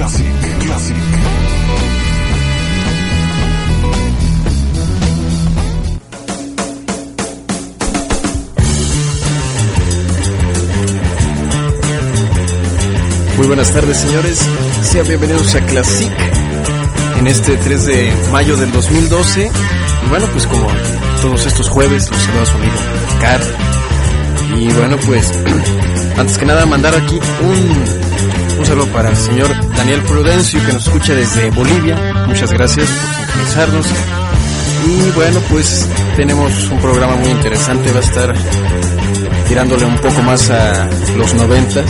Classic. Muy buenas tardes, señores. Sean bienvenidos a Classic en este 3 de mayo del 2012. Y bueno, pues como todos estos jueves, los saluda su amigo Car. Y bueno, pues antes que nada mandar aquí un saludo para el señor Daniel Prudencio, que nos escucha desde Bolivia. Muchas gracias por sintonizarnos. Y bueno, pues tenemos un programa muy interesante. Va a estar tirándole un poco más a los 90s,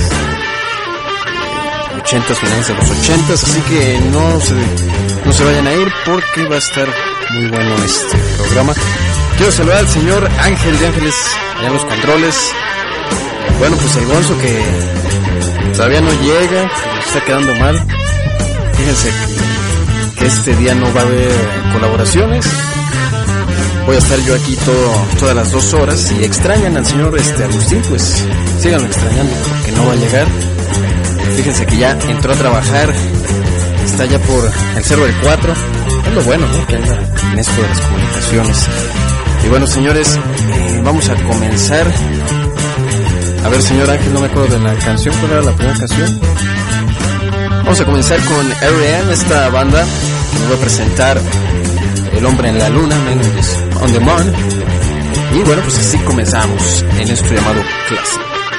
80s, finales de los 80s, así que no se vayan a ir porque va a estar muy bueno este programa. Quiero saludar al señor Ángel de Ángeles, allá en los controles. Bueno, pues el Gonzo que todavía no llega, está quedando mal. Fíjense que este día no va a haber colaboraciones. Voy a estar yo aquí todas las 2 horas. Si extrañan al señor Agustín, pues síganlo extrañando porque no va a llegar. Fíjense que ya entró a trabajar, está ya por el Cerro del 4. Es lo bueno, ¿no?, que anda en esto de las comunicaciones. Y bueno, señores, vamos a comenzar. A ver, señor Ángel, no me acuerdo de la canción. ¿Cuál era la primera canción? Vamos a comenzar con R.E.M., esta banda que nos va a presentar El Hombre en la Luna, Man on the Moon. Y bueno, pues así comenzamos en esto llamado Classic.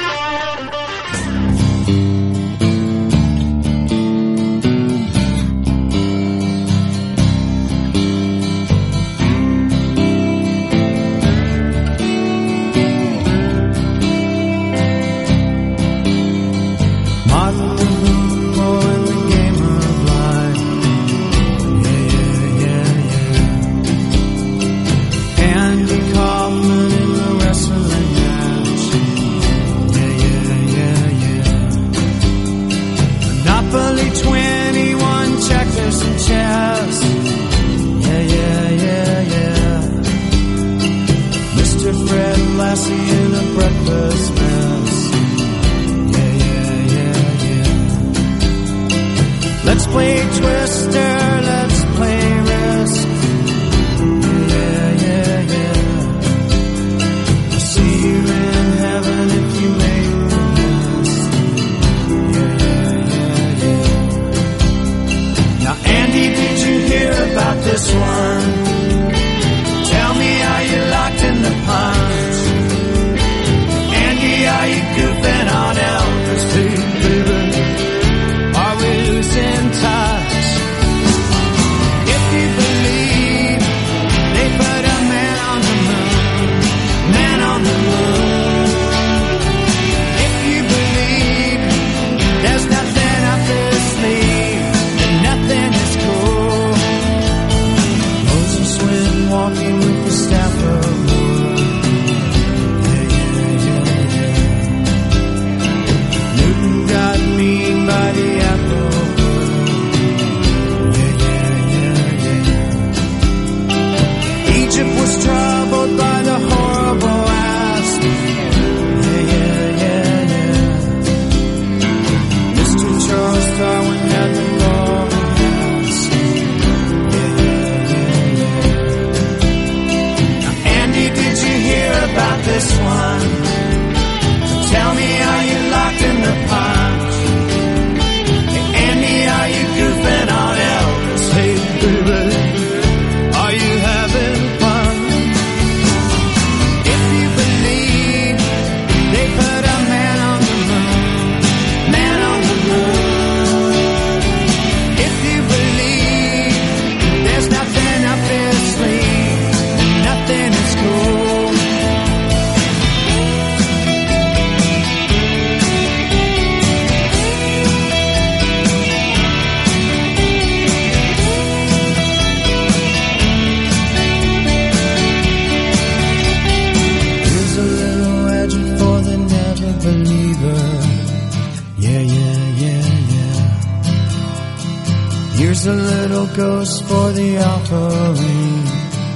Here's a little ghost for the offering.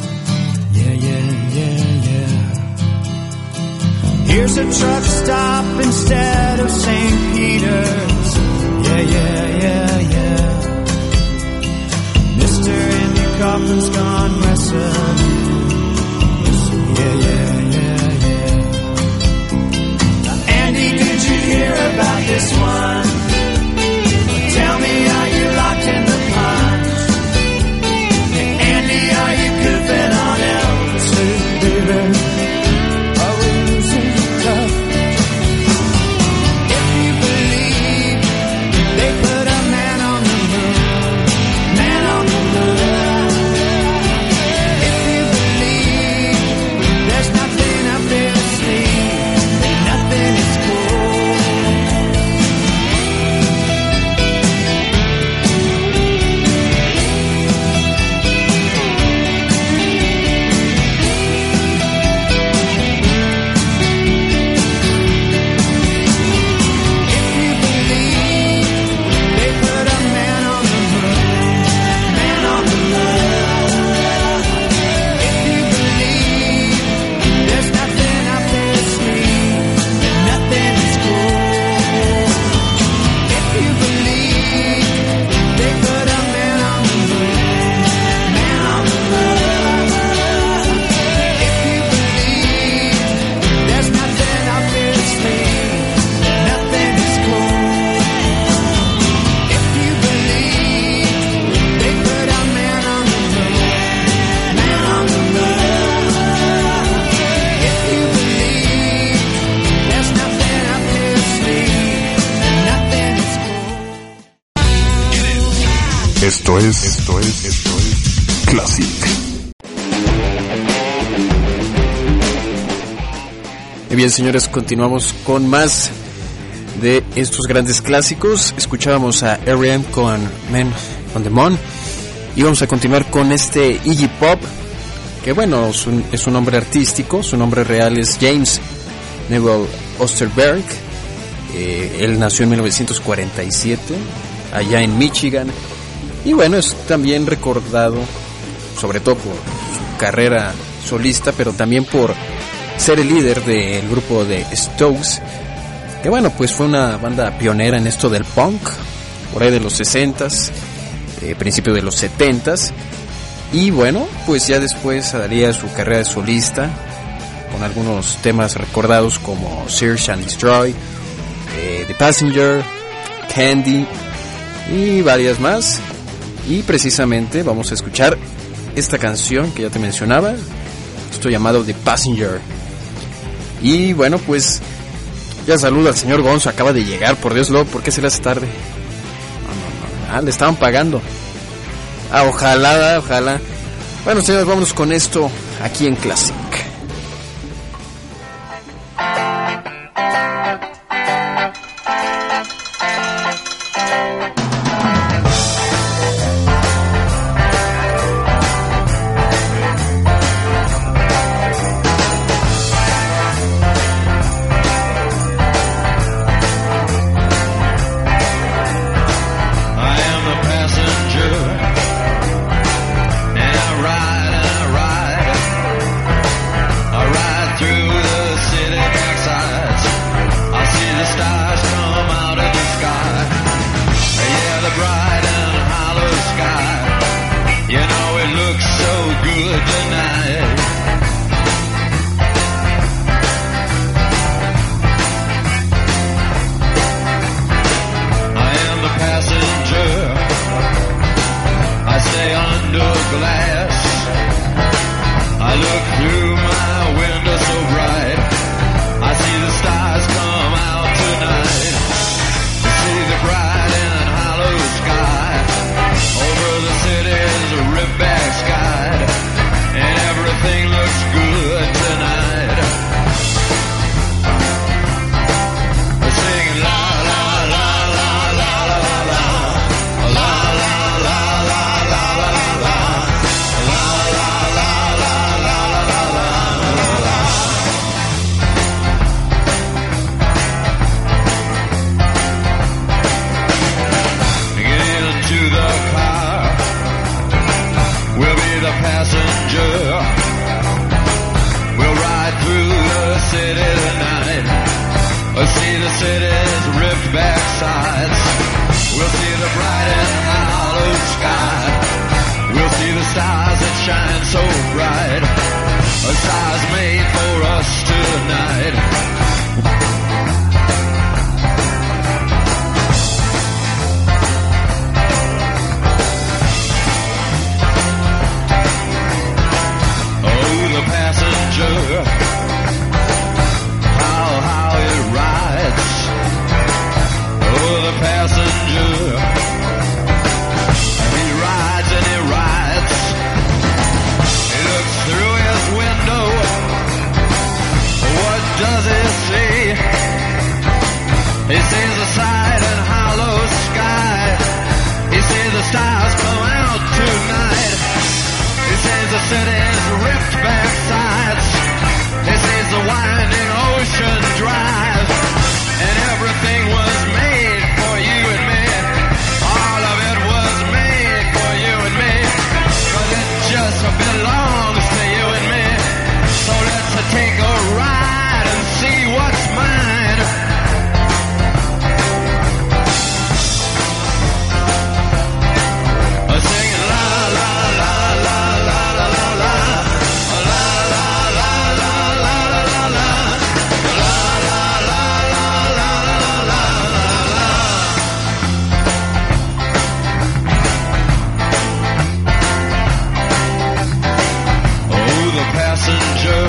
Yeah, yeah, yeah, yeah. Here's a truck stop instead of St. Peter's. Yeah, yeah, yeah, yeah. Nothing's gone missing. Yeah, yeah, yeah, yeah. Andy, did you hear about this one? Tell me, are you locked in the pond? Hey, Andy, are you goofing on Elvis? Baby, are we losing tough? If you believe they put a man on the moon, man on the moon. If you believe there's nothing up their sleeve, then nothing is cool. Esto es Classic. Y bien, señores, continuamos con más de estos grandes clásicos. Escuchábamos a R.E.M. con Man on the Moon y vamos a continuar con este Iggy Pop, que bueno, es un nombre artístico. Su nombre real es James Newell Osterberg. Él nació en 1947 allá en Michigan. Y bueno, es también recordado sobre todo por su carrera solista, pero también por ser el líder del grupo de Stokes, que bueno, pues fue una banda pionera en esto del punk, por ahí de los 60s, principio de los 70s, y bueno, pues ya después daría su carrera de solista, con algunos temas recordados como Search and Destroy, The Passenger, Candy, y varias más. Y precisamente vamos a escuchar esta canción que ya te mencionaba, esto llamado The Passenger. Y bueno, pues ya saluda al señor Gonzo, acaba de llegar, por Dios, ¿por qué se le hace tarde? No, le estaban pagando. Ojalá. Bueno, señores, vámonos con esto aquí en Classic. And I ride, shine so bright. A star's made for us tonight. Passenger, how it rides. Oh, the passenger, he rides and he rides. He looks through his window. What does he see? He sees the side and hollow sky. He sees the stars come out tonight. He sees the city's ripped back sides. He sees the winding ocean drive. And everything was made for you and me. All of it was made for you and me. Cause it just belongs to you and me. So let's take a ride and see what's mine. Singing la la la la la la la la. Passenger,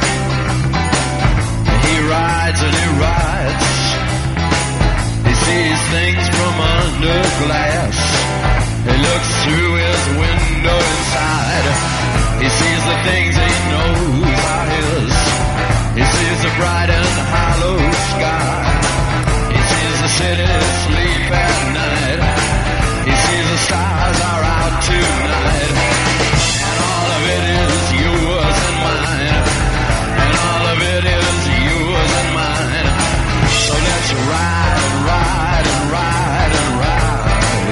he rides and he rides. He sees things from under glass. He looks through his window inside. He sees the things he knows are his. He sees the bright and hollow sky. He sees the city sleep at night. He sees the stars are out tonight. And all of it is yours and mine. And all of it is yours and mine. So let's ride and ride and ride and ride.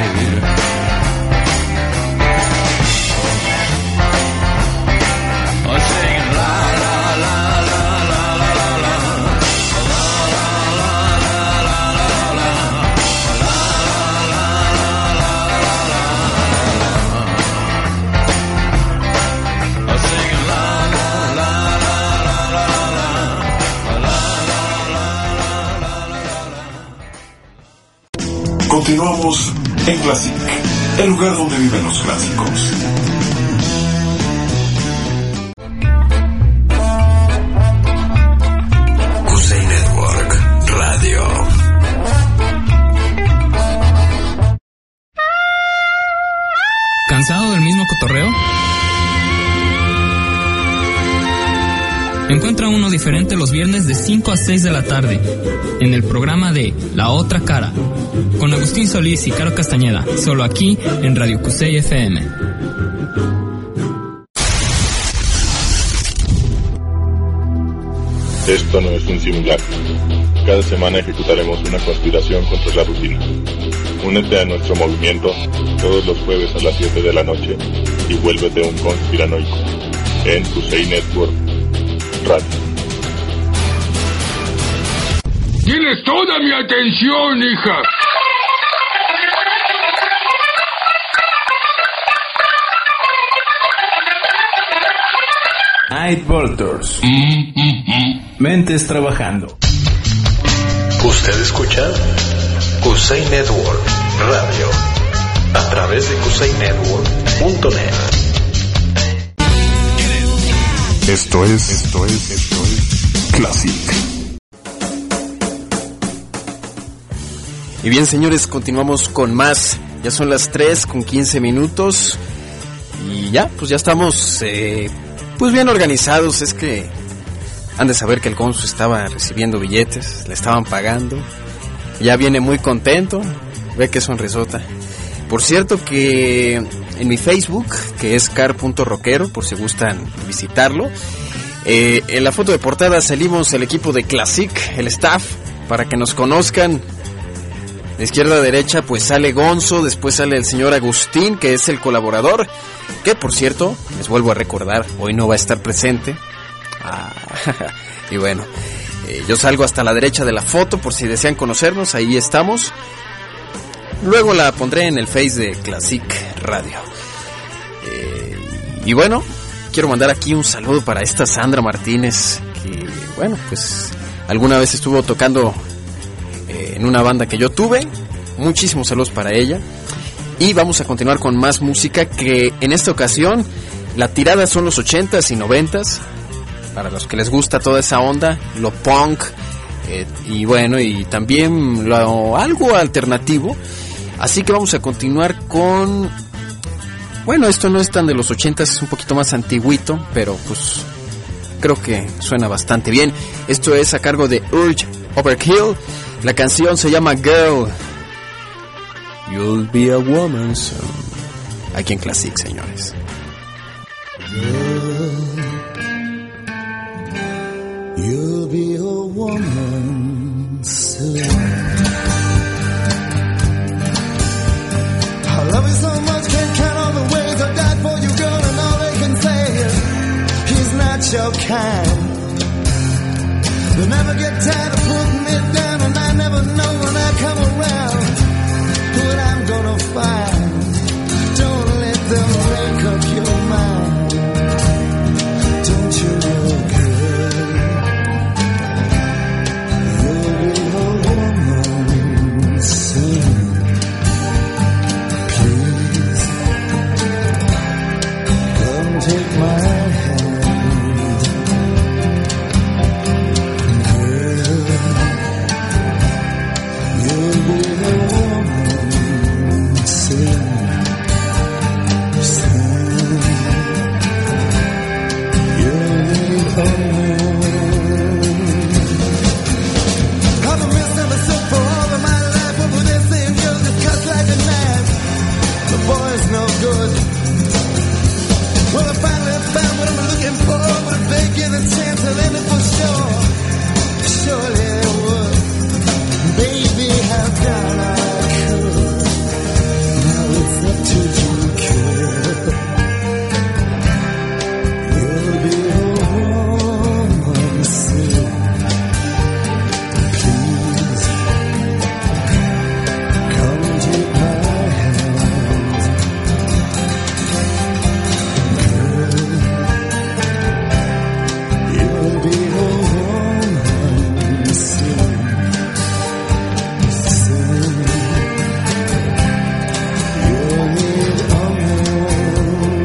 Oh, singing la la la la la la la la. La la la la la la la. La la la la la la. Singing la la la la la la la. La la la la la. Continuamos en Classic, el lugar donde viven los clásicos. Kusei Network Radio. ¿Cansado del mismo cotorreo? Encuentra uno diferente los viernes de 5 a 6 de la tarde en el programa de La Otra Cara con Agustín Solís y Caro Castañeda, solo aquí en Radio Kusei FM. Esto no es un simulacro. Cada semana ejecutaremos una conspiración contra la rutina. Únete a nuestro movimiento todos los jueves a las 7 de la noche y vuélvete un conspiranoico en Kusei Network Radio. Tienes toda mi atención, hija. Night Voltors. Mentes trabajando. Usted escucha Kusei Network Radio a través de kusainetwork.net. Esto es Classic. Y bien, señores, continuamos con más. Ya son las 3:15. Y ya, pues ya estamos pues bien organizados. Es que han de saber que el Gonzo estaba recibiendo billetes, le estaban pagando. Ya viene muy contento, ve que sonrisota. Por cierto que en mi Facebook, que es car.rockero, por si gustan visitarlo, en la foto de portada salimos el equipo de Classic, el staff, para que nos conozcan. De izquierda a derecha pues sale Gonzo, después sale el señor Agustín, que es el colaborador, que por cierto, les vuelvo a recordar, hoy no va a estar presente. Y bueno, yo salgo hasta la derecha de la foto por si desean conocernos, ahí estamos. Luego la pondré en el Face de Classic Radio. Y bueno, quiero mandar aquí un saludo para esta Sandra Martínez, que bueno, pues alguna vez estuvo tocando en una banda que yo tuve. Muchísimos saludos para ella. Y vamos a continuar con más música, que en esta ocasión la tirada son los 80s y 90s. Para los que les gusta toda esa onda, lo punk, y bueno, y también algo alternativo. Así que vamos a continuar con... Bueno, esto no es tan de los 80s, es un poquito más antiguito, pero pues creo que suena bastante bien. Esto es a cargo de Urge Overkill. La canción se llama Girl, You'll Be a Woman Soon. Aquí en Classic, señores. You'll be a woman soon. I love you so much, can't count all the ways I died for you, girl, and all they can say is he's not your kind. They'll never get tired of putting me down, and I never know when I come around what I'm gonna find. Don't let them make up your mind. Don't you know, girl, you'll be a woman soon. Please, come take my hand. Girl, you'll be a woman soon. I've been misunderstood for all of my life. What would they say if you're just cut like a knife? The boy's no good. Well, I finally found what I'm looking for, but if they give a chance, I'll end it for sure. Surely they would. Baby, I've done all I could. Now it's up to you, kid. You'll be a woman soon. Please, come take my hand. Girl, you'll be a woman soon. Soon, you'll need a woman.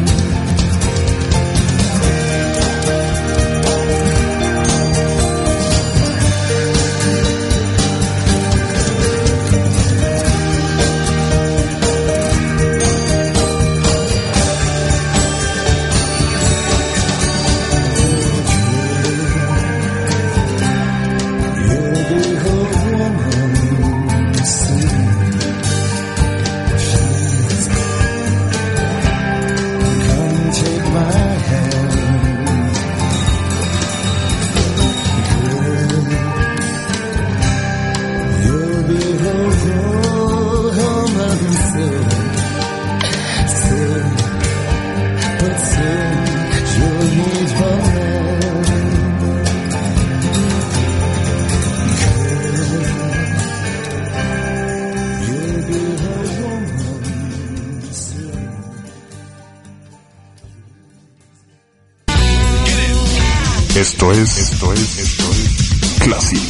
Esto es Classic.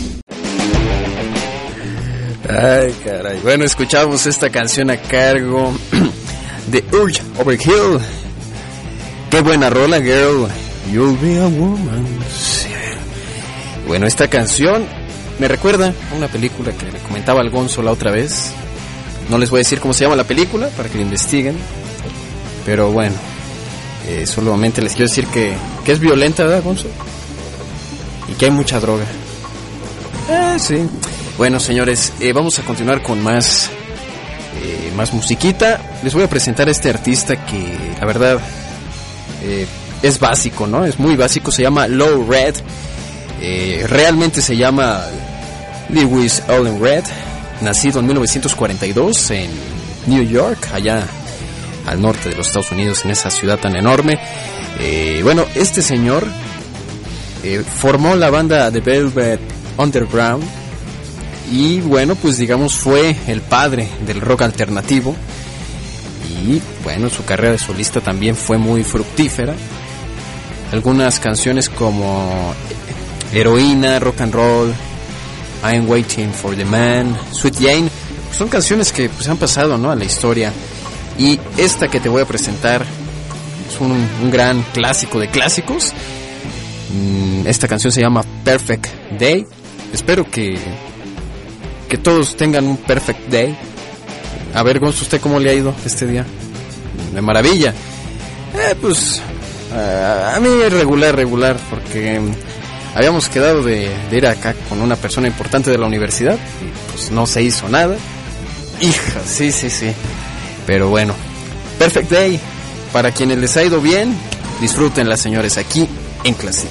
Ay, caray. Bueno, escuchamos esta canción a cargo de Urge Overkill. Qué buena rola, Girl, You'll Be a Woman. Sí. Bueno, esta canción me recuerda a una película que le comentaba al Gonzo la otra vez. No les voy a decir cómo se llama la película para que la investiguen, pero bueno, solamente les quiero decir que es violenta, ¿verdad, Gonzo? Y que hay mucha droga. Sí. Bueno, señores, vamos a continuar con más musiquita. Les voy a presentar a este artista que, la verdad, es básico, ¿no? Es muy básico. Se llama Low Red. Realmente se llama Lewis Allen Red. Nacido en 1942 en New York, allá al norte de los Estados Unidos, en esa ciudad tan enorme. Bueno, este señor formó la banda The Velvet Underground y bueno, pues digamos fue el padre del rock alternativo. y bueno, su carrera de solista también fue muy fructífera. Algunas canciones como Heroína, Rock and Roll, I'm Waiting for the Man, Sweet Jane, pues son canciones que pues han pasado, ¿no?, a la historia. Y esta que te voy a presentar es un gran clásico de clásicos. Esta canción se llama Perfect Day. Espero que todos tengan un perfect day. A ver, Gonzo, ¿usted cómo le ha ido este día? De maravilla. Pues a mí regular, porque habíamos quedado de ir acá con una persona importante de la universidad y pues no se hizo nada. Hija, sí. Pero bueno, Perfect Day. Para quienes les ha ido bien, disfrútenla, señores, aquí en Classic.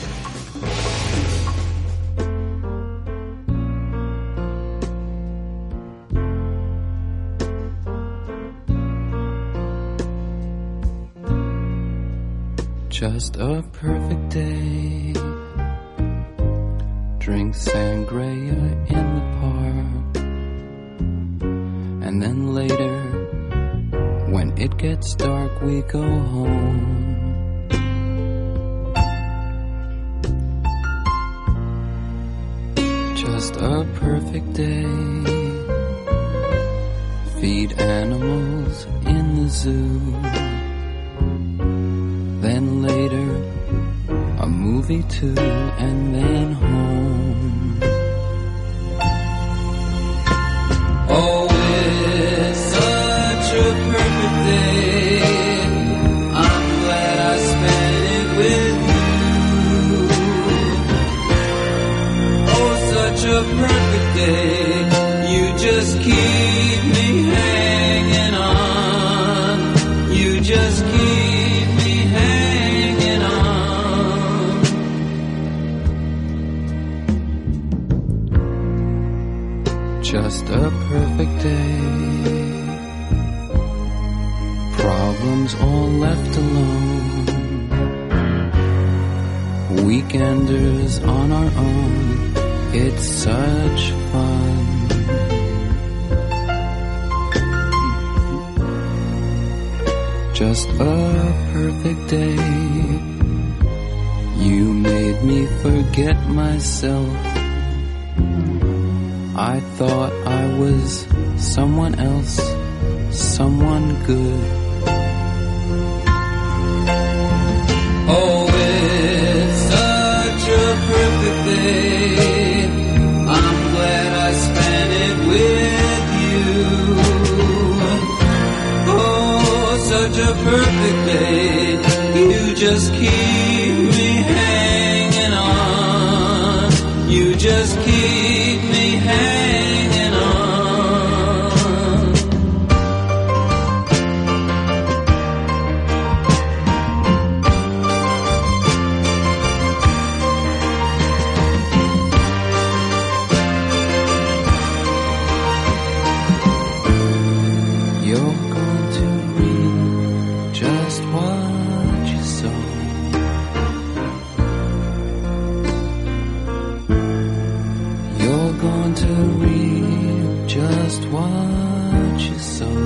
Just a perfect day. Drink sangria in the park. And then later, when it gets dark, we go home. Just a perfect day. Feed animals in the zoo. Then later, a movie too, and then home. Oh, it's such a perfect day. I'm glad I spent it with you. Oh, such a perfect day. You just keep me hanging on. You just keep just a perfect day. Problems all left alone. Weekenders on our own. It's such fun. Just a perfect day. You made me forget myself. I thought I was someone else, someone good. Oh, it's such a perfect day. I'm glad I spent it with you. Oh, such a perfect day. You just keep me hanging on. You just keep me hanging on. You're going to read just what you saw. You're going to read just what you saw.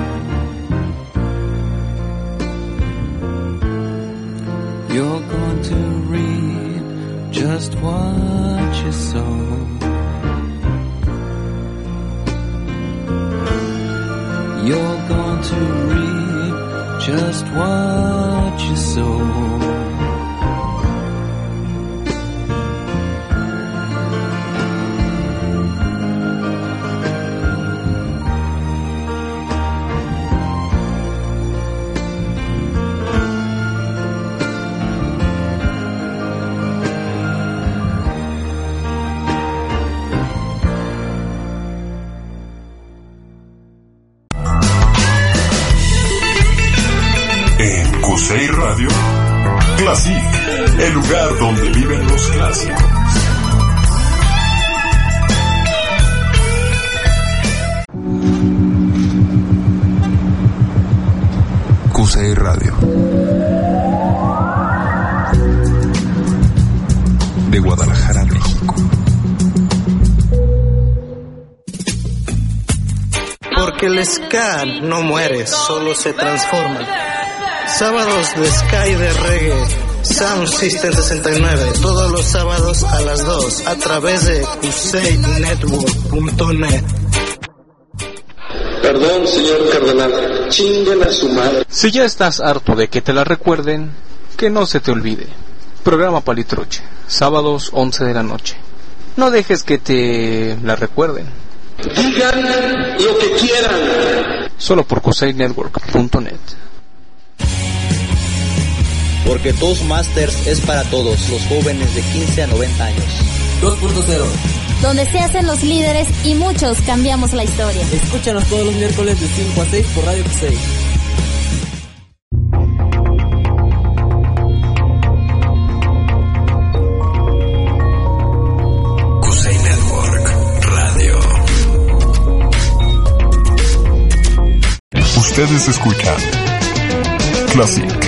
You're going to read just what you saw. You're going to read just what you saw. Cusey Radio Classic, el lugar donde viven los clásicos. Cusey Radio de Guadalajara, México. porque el ska no muere, solo se transforma. Sábados de ska y de reggae, Sound System 69, todos los sábados a las 2, a través de CusadeNetwork.net. Perdón, señor cardenal, chinguen a su madre. Si ya estás harto de que te la recuerden, que no se te olvide. Programa Palitruche, sábados 11 de la noche. No dejes que te la recuerden. Digan lo que quieran. Solo por CusadeNetwork.net. Porque Toastmasters es para todos los jóvenes de 15 a 90 años. 2.0, donde se hacen los líderes y muchos cambiamos la historia. Escúchanos todos los miércoles de 5 a 6 por Radio Cusay. Cusay Network Radio. Ustedes escuchan Classic.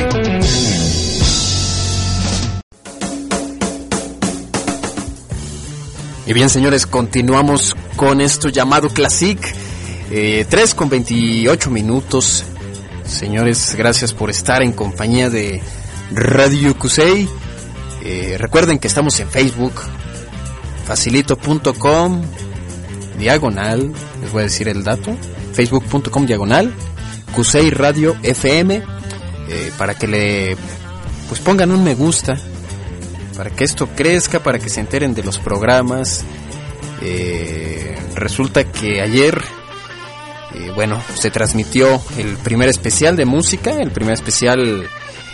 Y bien, señores, continuamos con esto llamado Classic. 3:28 minutos. Señores, gracias por estar en compañía de Radio Cusay. Recuerden que estamos en Facebook, facilito.com diagonal, les voy a decir el dato, facebook.com diagonal Cusay Radio FM, para que le pues pongan un me gusta, para que esto crezca, para que se enteren de los programas. Resulta que ayer, se transmitió el primer especial de música, el primer especial,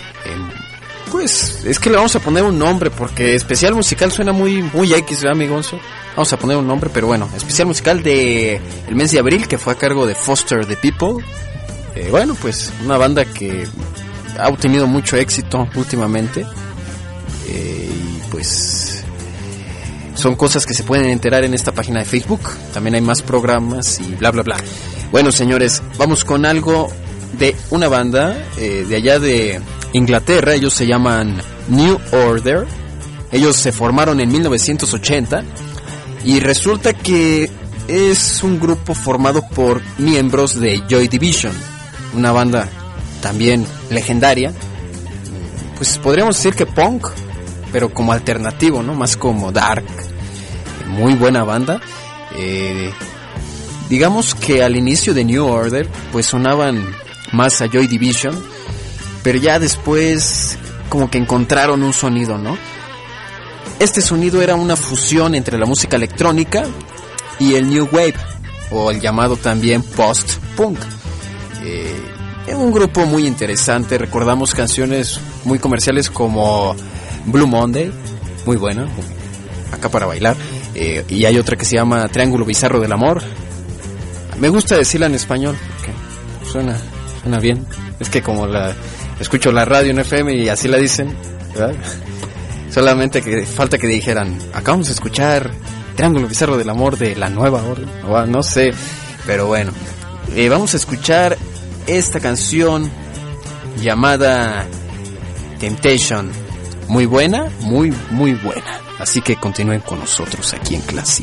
pues es que le vamos a poner un nombre, porque especial musical suena muy X, ¿verdad, mi Gonzo? Vamos a poner un nombre, pero bueno, especial musical de el mes de abril, que fue a cargo de Foster the People. Pues una banda que ha obtenido mucho éxito últimamente. Y pues son cosas que se pueden enterar en esta página de Facebook. También hay más programas y bla bla bla. Bueno, señores, vamos con algo de una banda de allá de Inglaterra. Ellos se llaman New Order. Ellos se formaron en 1980 y resulta que es un grupo formado por miembros de Joy Division, una banda también legendaria. Pues podríamos decir que punk, pero como alternativo, ¿no? Más como dark. Muy buena banda. Digamos que al inicio de New Order pues sonaban más a Joy Division, pero ya después como que encontraron un sonido, ¿no? Este sonido era una fusión entre la música electrónica y el New Wave, o el llamado también post-punk. Un grupo muy interesante. Recordamos canciones muy comerciales como Blue Monday, muy buena, acá para bailar. Y hay otra que se llama Triángulo Bizarro del Amor. Me gusta decirla en español porque suena bien. Es que como escucho la radio en FM y así la dicen, ¿verdad? Solamente que falta que dijeran, acabamos de escuchar Triángulo Bizarro del Amor de La Nueva Orden, o no sé, pero bueno. Vamos a escuchar esta canción llamada Temptation. Muy buena, muy buena. Así que continúen con nosotros aquí en Classic.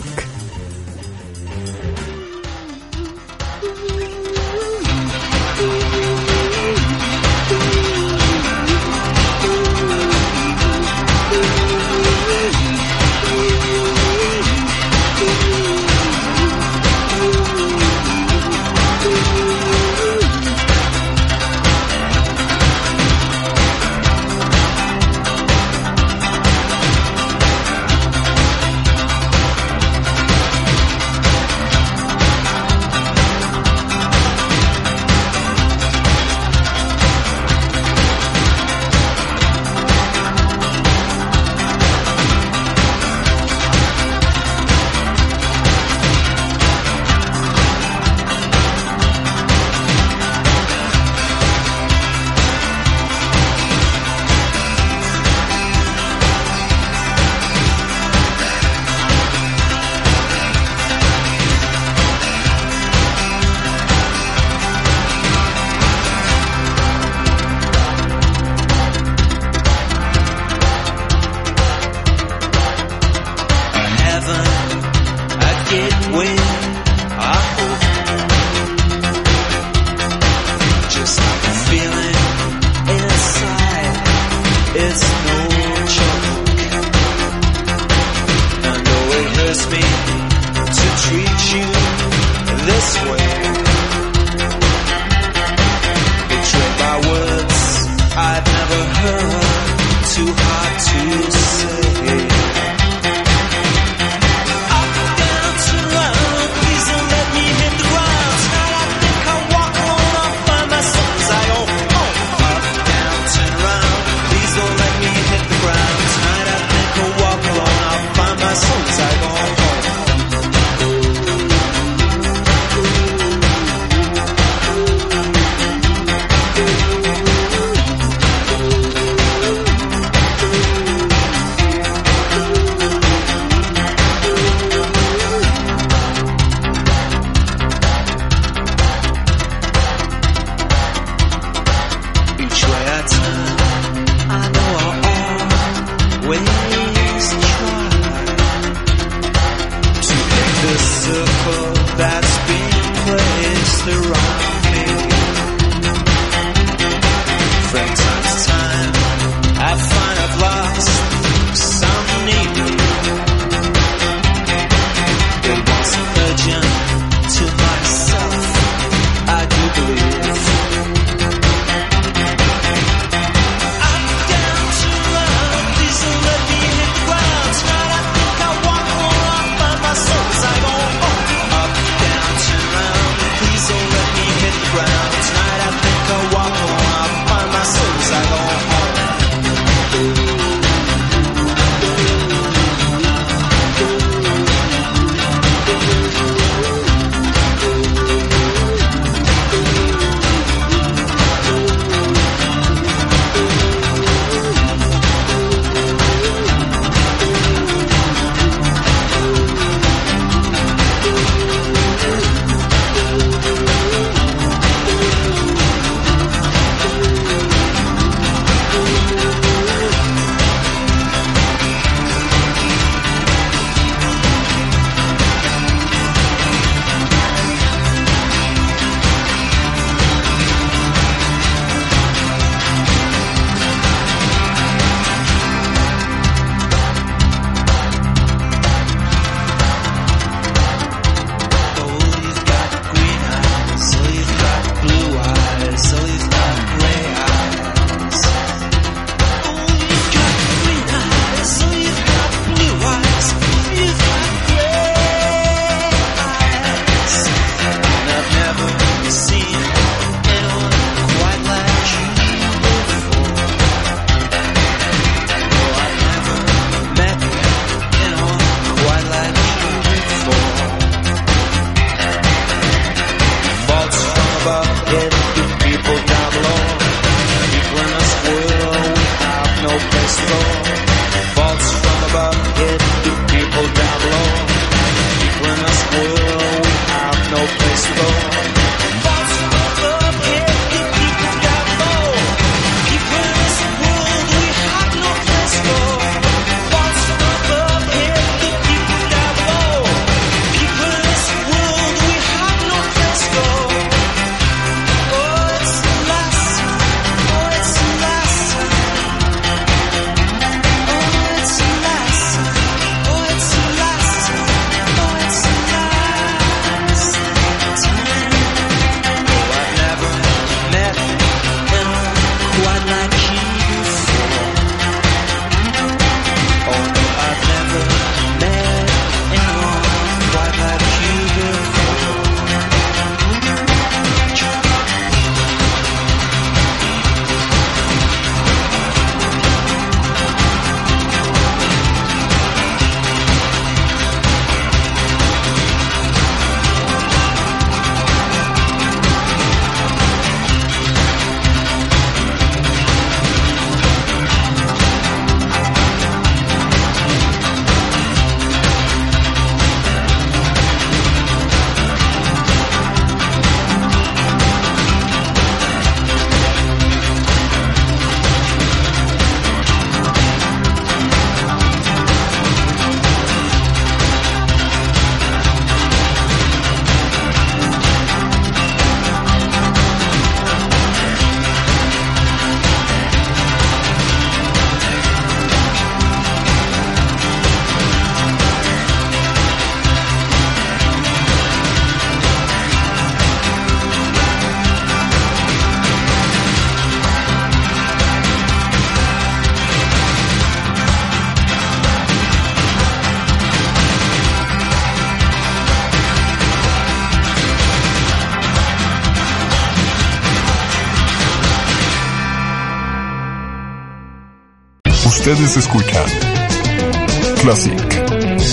Ustedes escuchan Classic.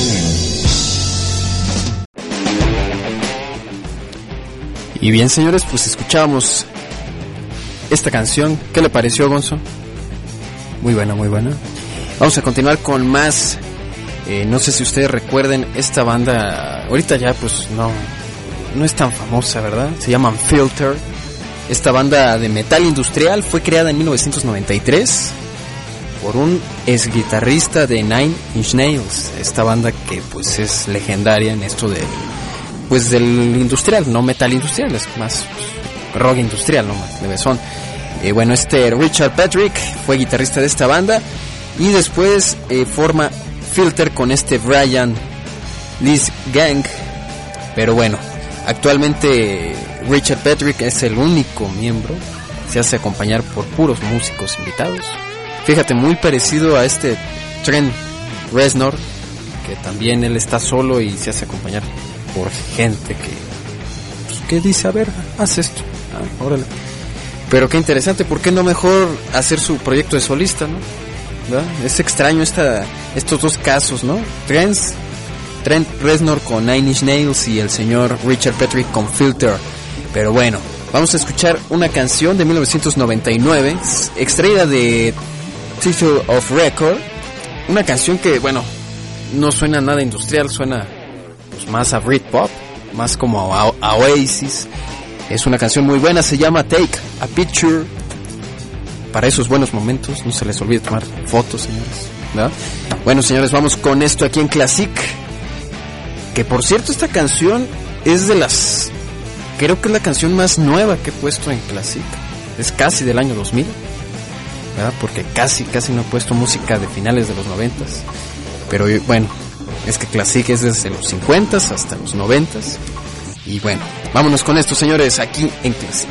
Y bien, señores, pues escuchamos esta canción. ¿Qué le pareció, Gonzo? Muy buena, muy buena. Vamos a continuar con más. No sé si ustedes recuerden esta banda. Ahorita ya pues no es tan famosa, ¿verdad? Se llaman Filter. Esta banda de metal industrial fue creada en 1993 por un ex guitarrista de Nine Inch Nails. Esta banda que pues es legendaria en esto del industrial, no metal industrial, es más rock industrial, no más levesón. Bueno, Richard Patrick fue guitarrista de esta banda y después forma Filter con Brian Lee's Gang. Pero bueno, actualmente Richard Patrick es el único miembro, se hace acompañar por puros músicos invitados. Fíjate, muy parecido a Trent Reznor, que también él está solo y se hace acompañar por gente que dice, a ver, haz esto, órale. Pero qué interesante, ¿por qué no mejor hacer su proyecto de solista, no? ¿Verdad? Es extraño estos dos casos, ¿no? Trent Reznor con Nine Inch Nails y el señor Richard Patrick con Filter. Pero bueno, vamos a escuchar una canción de 1999 extraída de Title of Record, una canción que, bueno, no suena nada industrial, suena pues más a Britpop, más como a Oasis. Es una canción muy buena, se llama Take a Picture. Para esos buenos momentos, no se les olvide tomar fotos, señores, ¿verdad? Bueno, señores, vamos con esto aquí en Classic. Que por cierto, esta canción es creo que es la canción más nueva que he puesto en Classic. Es casi del año 2000, ¿verdad? Porque casi no he puesto música de finales de los 90s. Pero bueno, es que Classic es desde los 50s hasta los 90s. Y bueno, vámonos con esto, señores, aquí en Classic.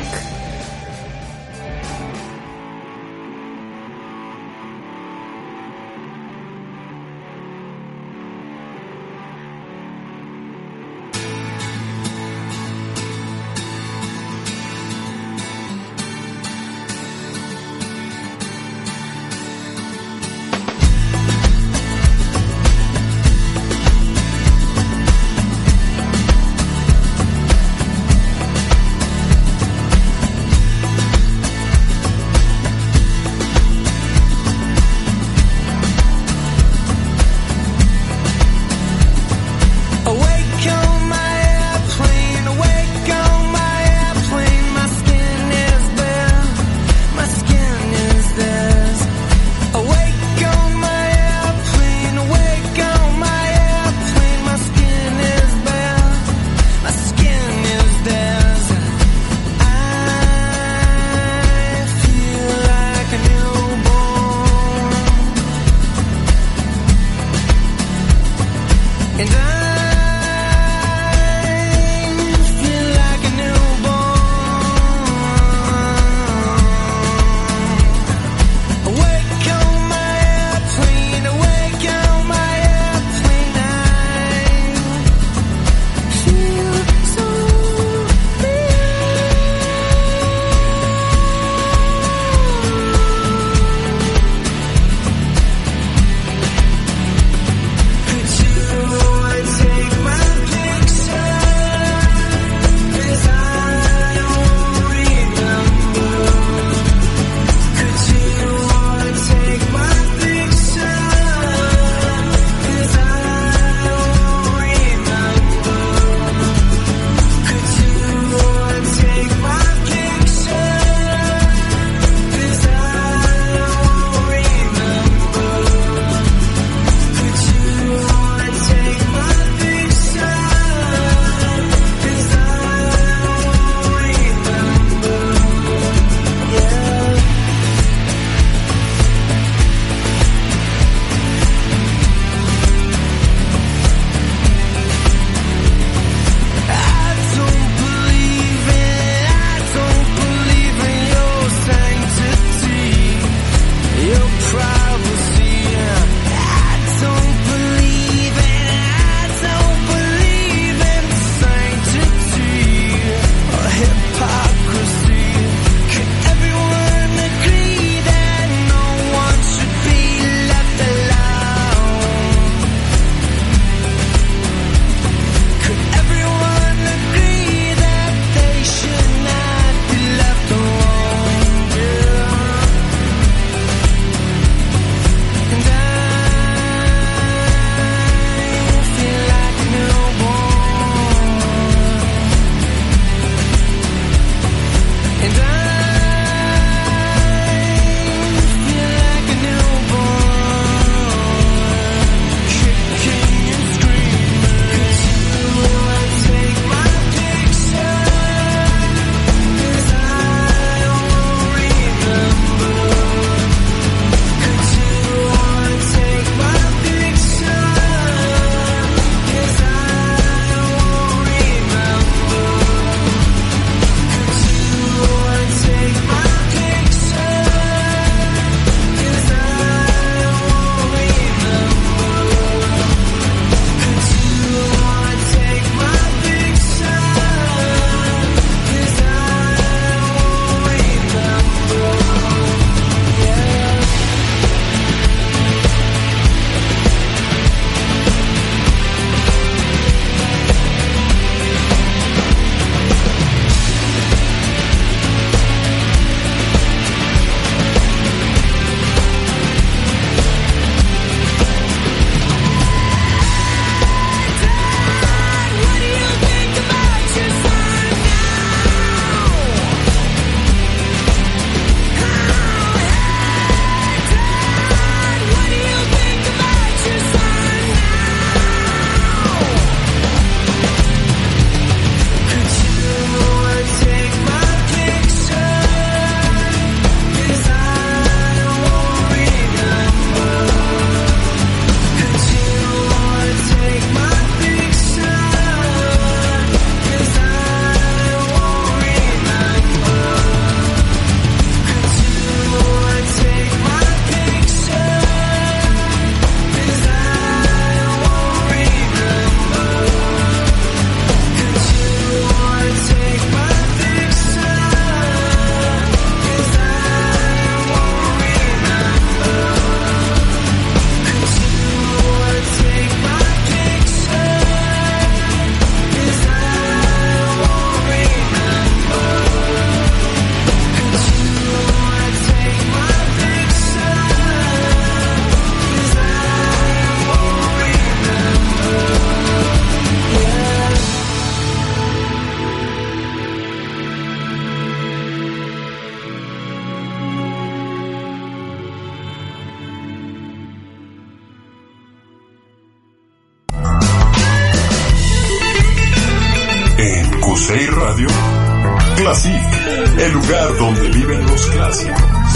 En Cusey Radio, Classic, el lugar donde viven los clásicos.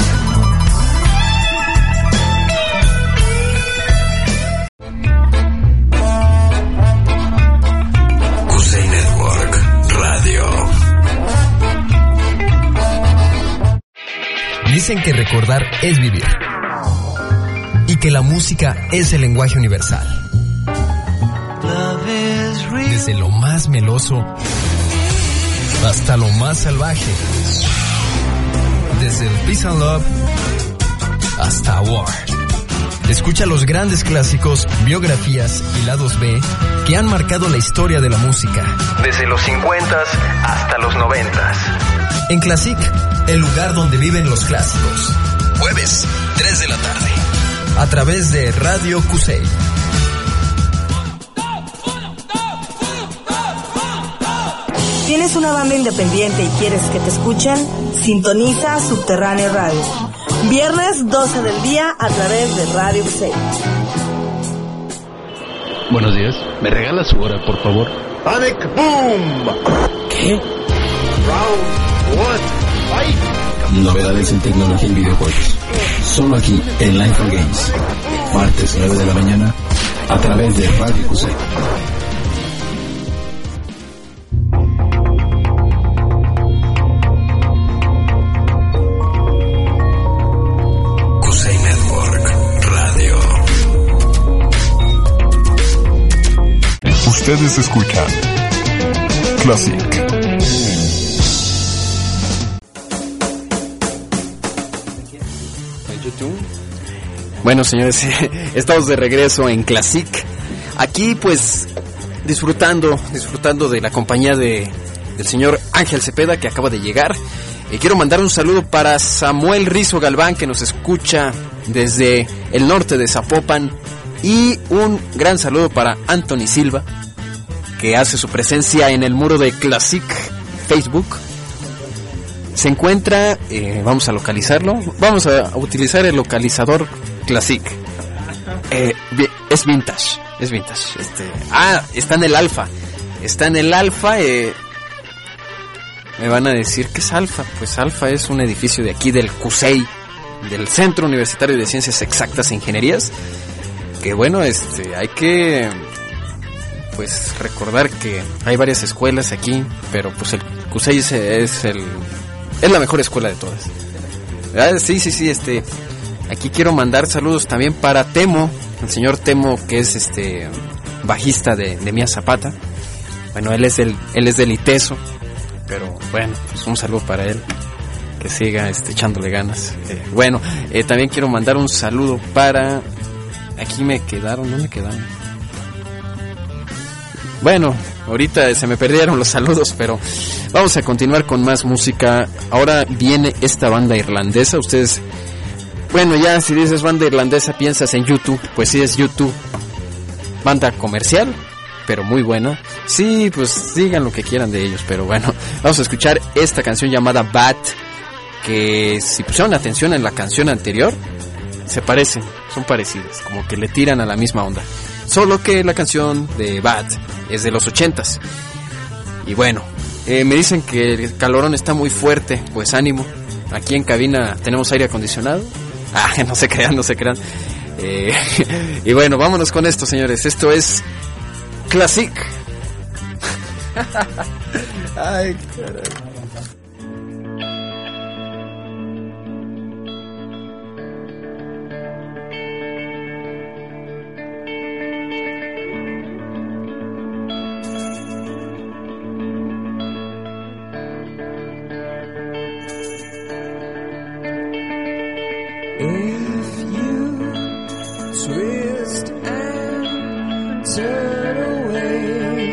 Cusey Network Radio. Dicen que recordar es vivir y que la música es el lenguaje universal. Desde lo más meloso hasta lo más salvaje. Desde el Peace and Love hasta War. Escucha los grandes clásicos, biografías y lados B que han marcado la historia de la música. Desde los 50s hasta los 90s. En Classic, el lugar donde viven los clásicos. Jueves, 3 de la tarde. A través de Radio Cusey. ¿Tienes una banda independiente y quieres que te escuchen? Sintoniza Subterráneo Radio. Viernes 12 del día a través de Radio Cusey. Buenos días. ¿Me regala su hora, por favor? Panic Boom. ¿Qué? Round 1. Fight. Novedades en tecnología y videojuegos. Solo aquí en Life and Games. Martes 9 de la mañana a través de Radio Cusey. Ustedes escuchan Classic. Bueno, señores, estamos de regreso en Classic. Aquí, pues, disfrutando de la compañía del señor Ángel Cepeda, que acaba de llegar. Quiero mandar un saludo para Samuel Rizo Galván, que nos escucha desde el norte de Zapopan. Y un gran saludo para Anthony Silva, que hace su presencia en el muro de Classic Facebook. Se encuentra, vamos a localizarlo, vamos a utilizar el localizador Classic. Es vintage. Está en el alfa. Me van a decir que es alfa. Pues alfa es un edificio de aquí del CUSEI, del Centro Universitario de Ciencias Exactas e Ingenierías. Que bueno, hay que pues recordar que hay varias escuelas aquí, pero pues el CUSEI es la mejor escuela de todas. ¿Verdad? Sí, aquí quiero mandar saludos también para Temo, el señor Temo, que es bajista de Mía Zapata. Bueno, él es del ITESO, pero bueno, pues un saludo para él, que siga echándole ganas. Bueno, también quiero mandar un saludo para... Aquí ¿dónde me quedaron? Bueno, ahorita se me perdieron los saludos, pero vamos a continuar con más música. Ahora viene esta banda irlandesa. Ustedes, bueno, ya si dices banda irlandesa piensas en U2, pues sí es U2. Banda comercial, pero muy buena. Sí, pues digan lo que quieran de ellos, pero bueno, vamos a escuchar esta canción llamada Bad, que si pusieron atención en la canción anterior, se parecen, son parecidas, como que le tiran a la misma onda. Solo que la canción de Bad es de los 80s. Y bueno, me dicen que el calorón está muy fuerte, pues ánimo. Aquí en cabina tenemos aire acondicionado. No se crean. Y bueno, vámonos con esto, señores. Esto es Classic. Ay, caray. Twist and turn away.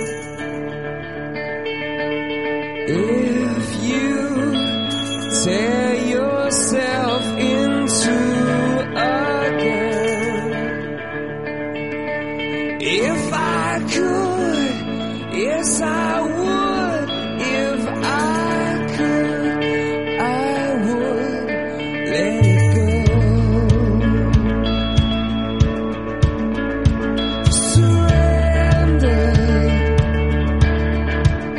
If you tear yourself into again, if I could, yes I would. If I could, I would let it go. Surrender.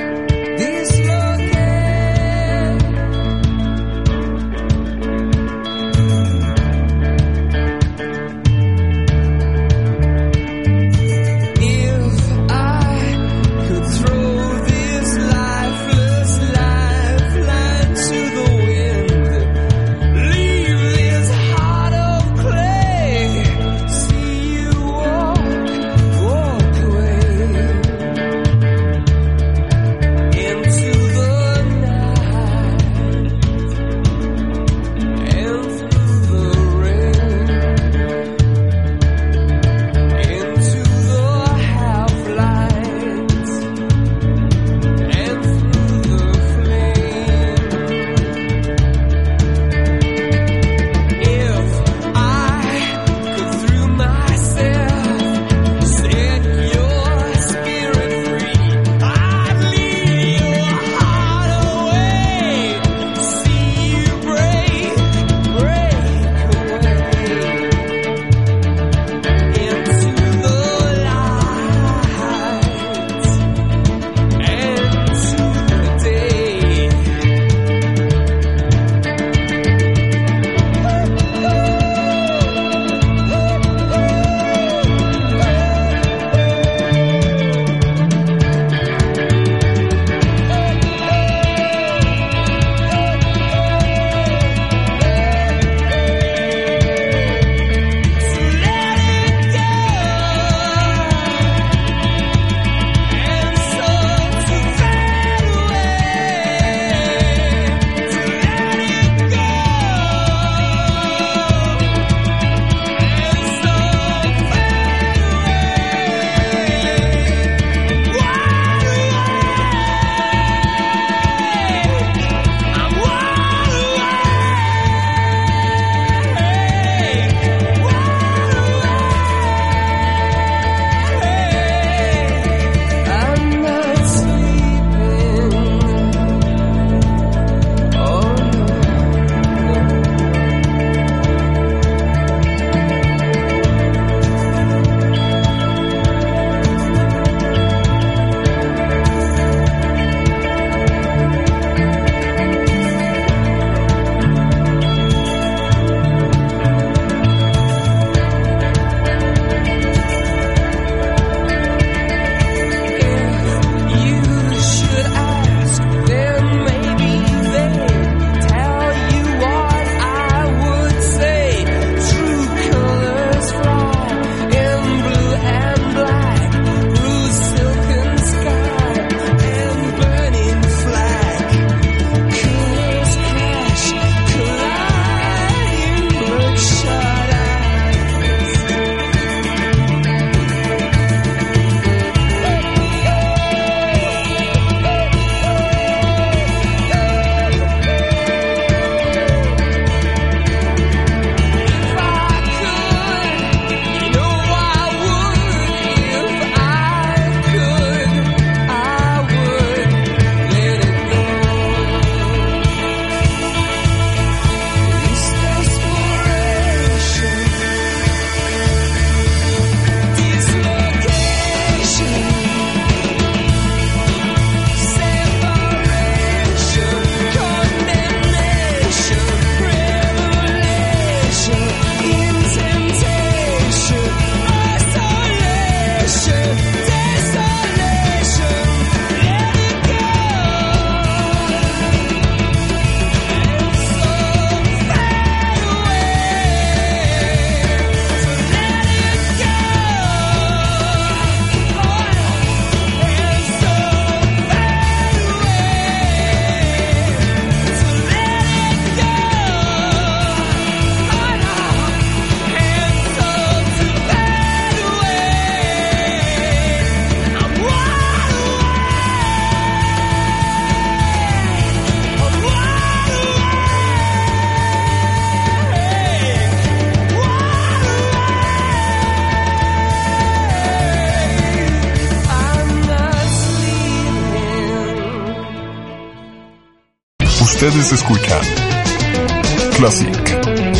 Ustedes escuchan Classic.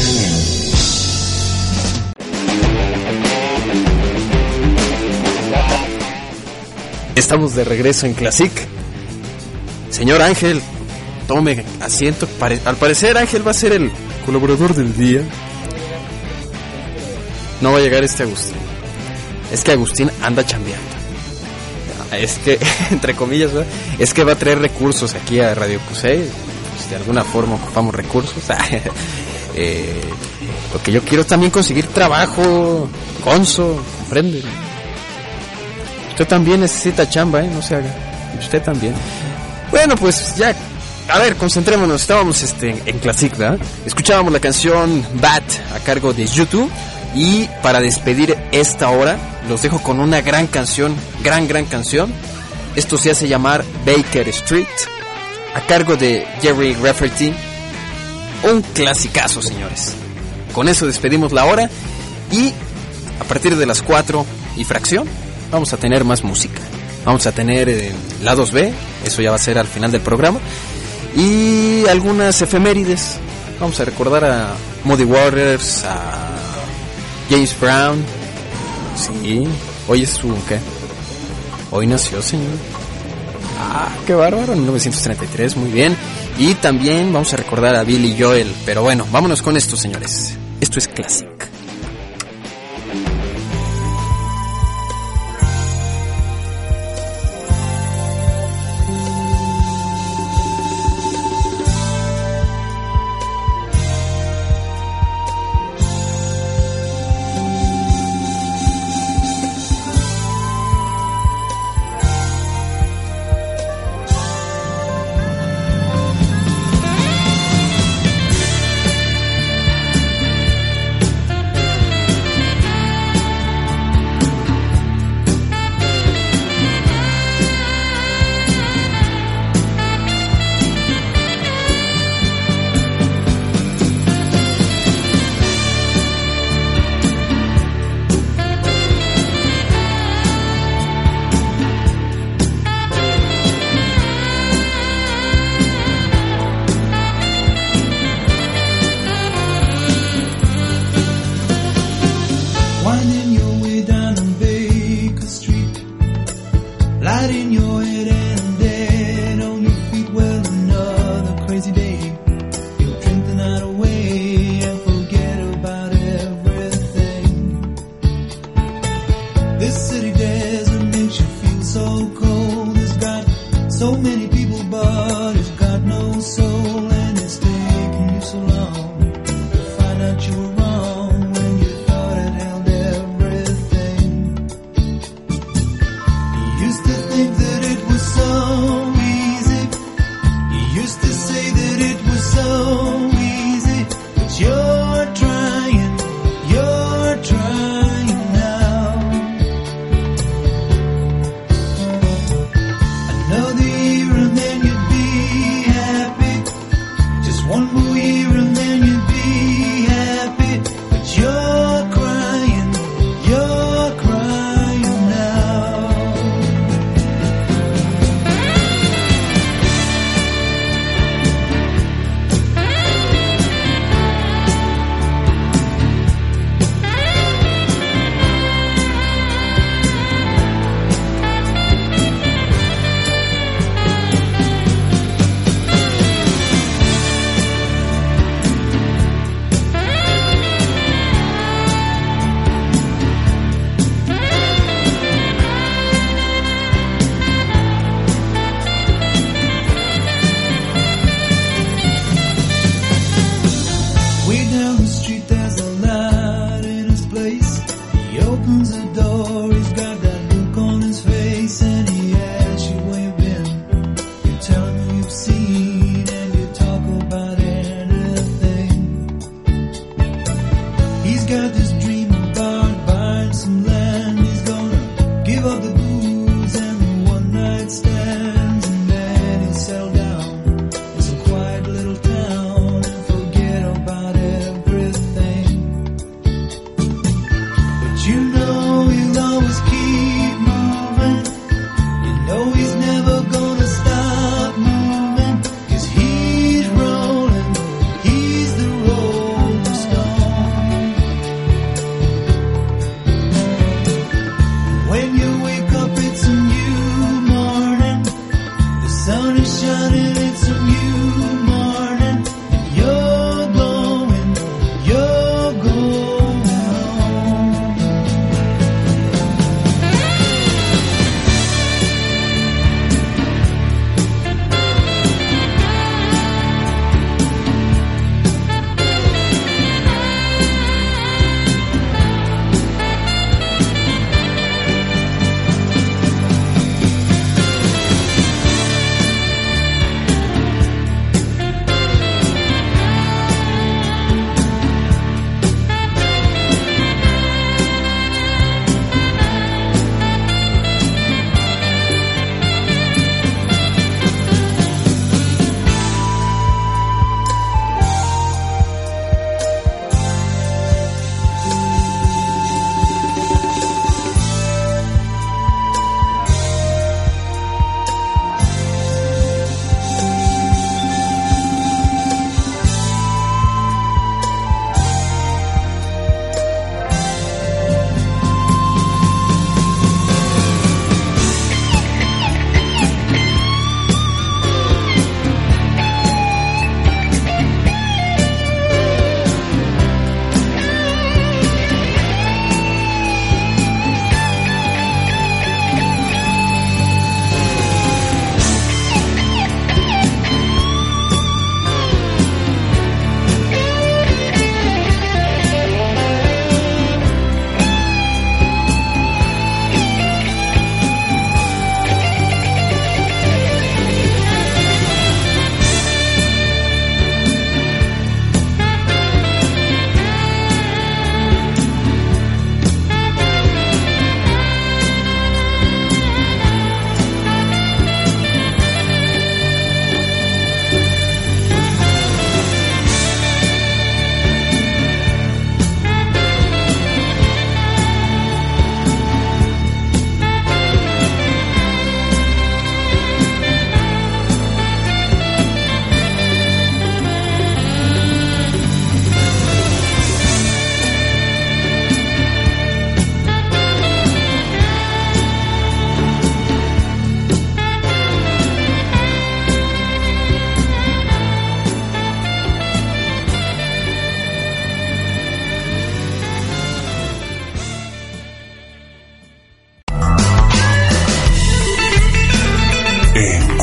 Estamos de regreso en Classic. Señor Ángel, tome asiento. Al parecer Ángel va a ser el colaborador del día. No va a llegar Agustín. Es que Agustín anda chambeando. Es que, entre comillas, ¿verdad? Es que va a traer recursos aquí a Radio Cusey. Pues de alguna forma ocupamos recursos. Porque yo quiero también conseguir trabajo. Conso, comprende. Usted también necesita chamba, no se haga. Usted también. Bueno, pues ya. A ver, concentrémonos. Estábamos en Classic, ¿verdad? Escuchábamos la canción Bat a cargo de YouTube. Y para despedir esta hora, los dejo con una gran canción, gran canción. Esto se hace llamar Baker Street, a cargo de Jerry Rafferty. Un clasicazo, señores. Con eso despedimos la hora. Y a partir de las 4 y fracción, vamos a tener más música. Vamos a tener lados B, eso ya va a ser al final del programa. Y algunas efemérides. Vamos a recordar a Muddy Waters, a James Brown. Sí, hoy es su ¿qué? Hoy nació, señor. Ah, qué bárbaro, en 1933, muy bien. Y también vamos a recordar a Billy Joel. Pero bueno, vámonos con esto, señores. Esto es Classic.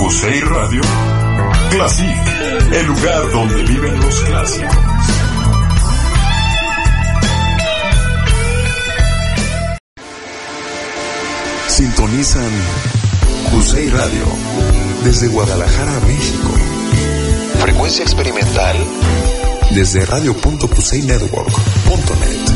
Cusey Radio Classic, el lugar donde viven los clásicos. Sintonizan Cusey Radio desde Guadalajara, México. Frecuencia experimental desde radio.cuseynetwork.net.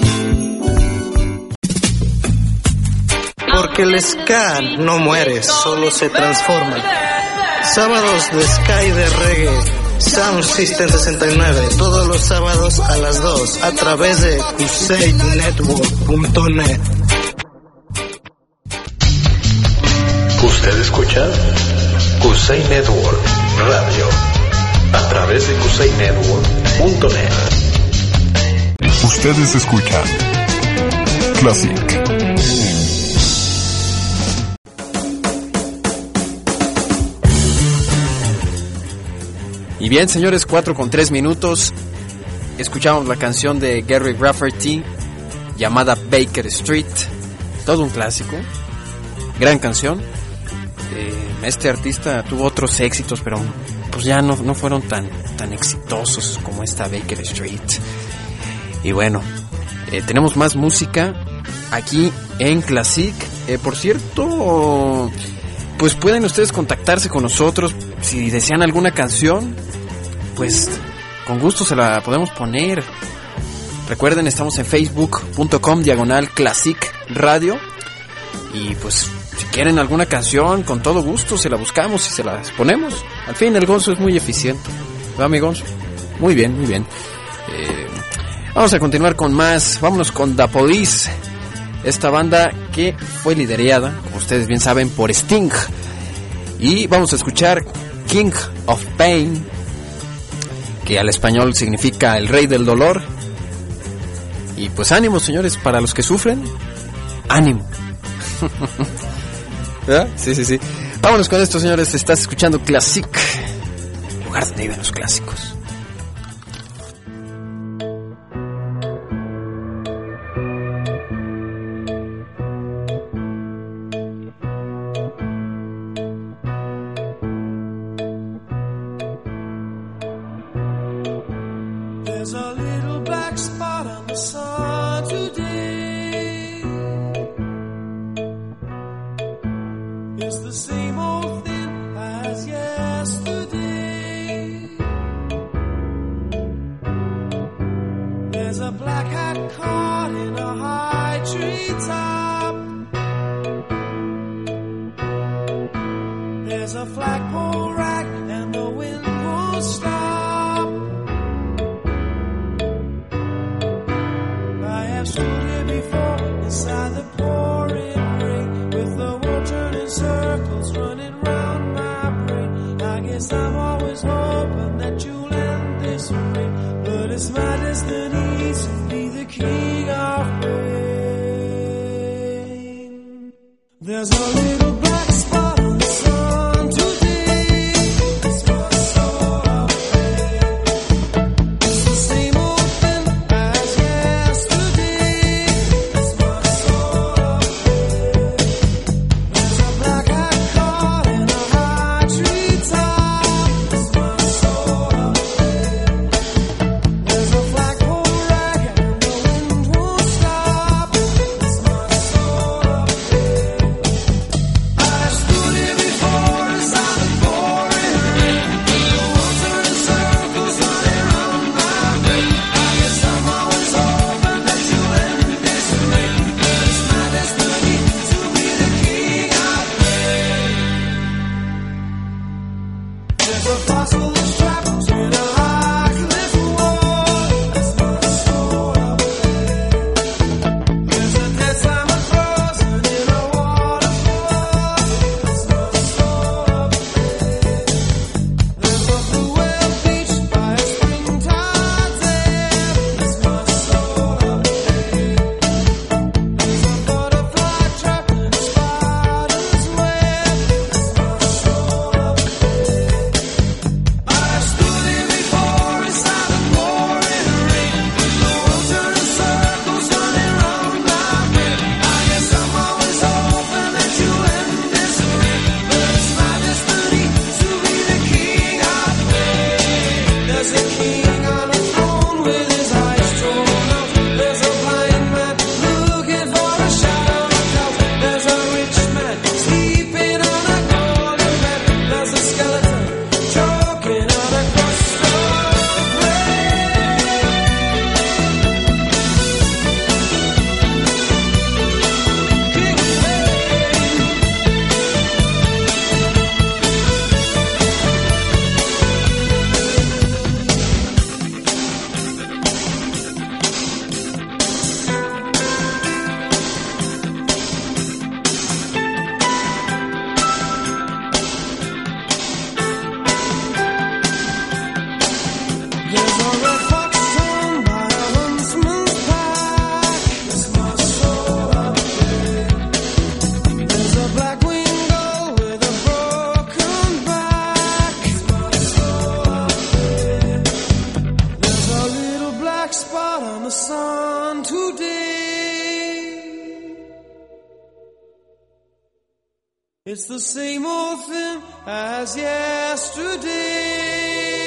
Porque el ska no muere, solo se transforma. Sábados de ska y de reggae, Sound System 69, todos los sábados a las 2 a través de cuseynetwork.net. Usted escucha Cusey Network Radio a través de cuseynetwork.net. Ustedes escuchan Classic. Y bien, señores, 4:03. Escuchamos la canción de Gary Rafferty llamada Baker Street. Todo un clásico. Gran canción. Este artista tuvo otros éxitos, pero pues ya no fueron tan exitosos como esta Baker Street. Y bueno, tenemos más música aquí en Classic. Por cierto, pues pueden ustedes contactarse con nosotros si desean alguna canción, pues con gusto se la podemos poner. Recuerden, estamos en facebook.com/Classic Radio. Y pues si quieren alguna canción, con todo gusto se la buscamos y se las ponemos. Al fin el Gonzo es muy eficiente, ¿verdad, mi Gonzo? Muy bien, muy bien. Vamos a continuar con más. Vámonos con The Police, esta banda que fue liderada, como ustedes bien saben, por Sting. Y vamos a escuchar King of Pain, que al español significa el rey del dolor. Y pues ánimo, señores, para los que sufren, ánimo. ¿Verdad? Sí. Vámonos con esto, señores. Estás escuchando Classic, lugar donde viven los clásicos. There's a little black spot on the sun today. It's the same old thing as yesterday. There's a black hat caught in a high tree top. There's a flagpole rack and the wind won't stop. I have stood here before inside the pouring rain, with the world turning circles running round my brain. I guess I'm always hoping that you'll end this way, but it's my destiny to be the king of pain. There's a little black spot on the sun today. It's my soul of pain. It's the same old thing as yesterday. It's my soul of pain. There's a black hat caught in a high tree top. It's my soul of pain. There's a flagpole rack and the wind won't stop. It's my soul of pain. I stood here before inside the pouring rain, with the world turning circles running round my brain. I guess I'm always hoping that you'll end this way, but it's my destiny to be the king of pain. There's a fossil that's trapped in a high cliff wall. That's my soul of pain. There's a dead salmon frozen in a waterfall. That's my soul of pain. There's a blue whale beached by a springtide dam. That's my soul of pain. There's a butterfly trapped in a spider's web. That's my soul of pain. It's the same old thing as yesterday.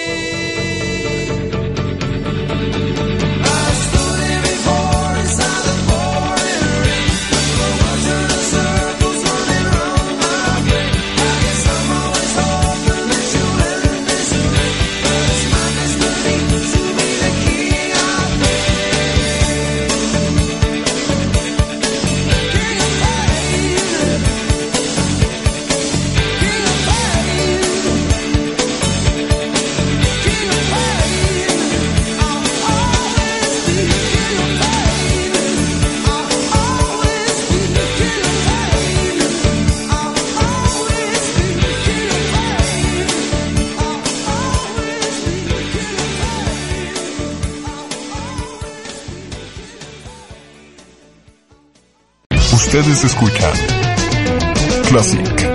Ustedes escuchan Classic.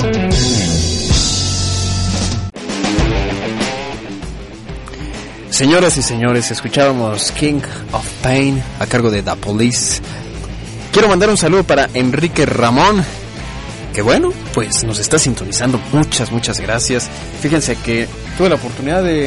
Señoras y señores, escuchábamos King of Pain a cargo de The Police. Quiero mandar un saludo para Enrique Ramón, que bueno, pues nos está sintonizando. Muchas gracias. Fíjense que tuve la oportunidad de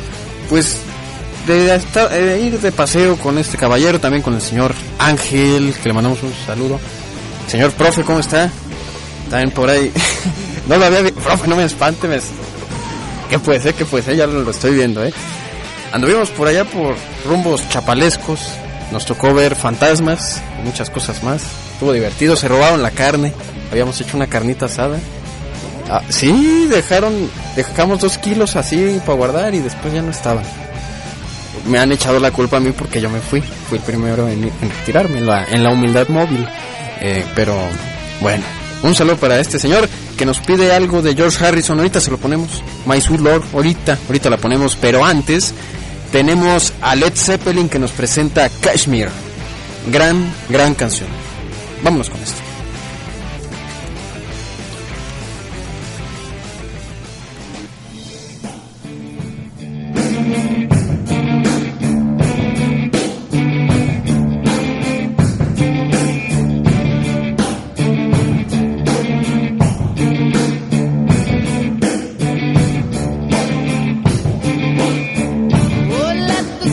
ir de paseo con este caballero, también con el señor Ángel, que le mandamos un saludo. Señor profe, ¿cómo está? También por ahí. No lo había visto. Profe, no me espante. ¿Qué puede ser? Ya lo estoy viendo, Anduvimos por allá por rumbos chapalescos. Nos tocó ver fantasmas y muchas cosas más. Estuvo divertido. Se robaron la carne. Habíamos hecho una carnita asada. Sí, dejamos 2 kilos así para guardar y después ya no estaban. Me han echado la culpa a mí porque yo me fui. Fui el primero en retirarme en la humildad móvil. Pero bueno, un saludo para este señor que nos pide algo de George Harrison. Ahorita se lo ponemos, My Sweet Lord, ahorita la ponemos. Pero antes tenemos a Led Zeppelin que nos presenta Kashmir. Gran canción. Vámonos con esto.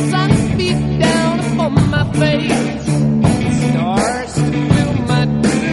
Stars to fill my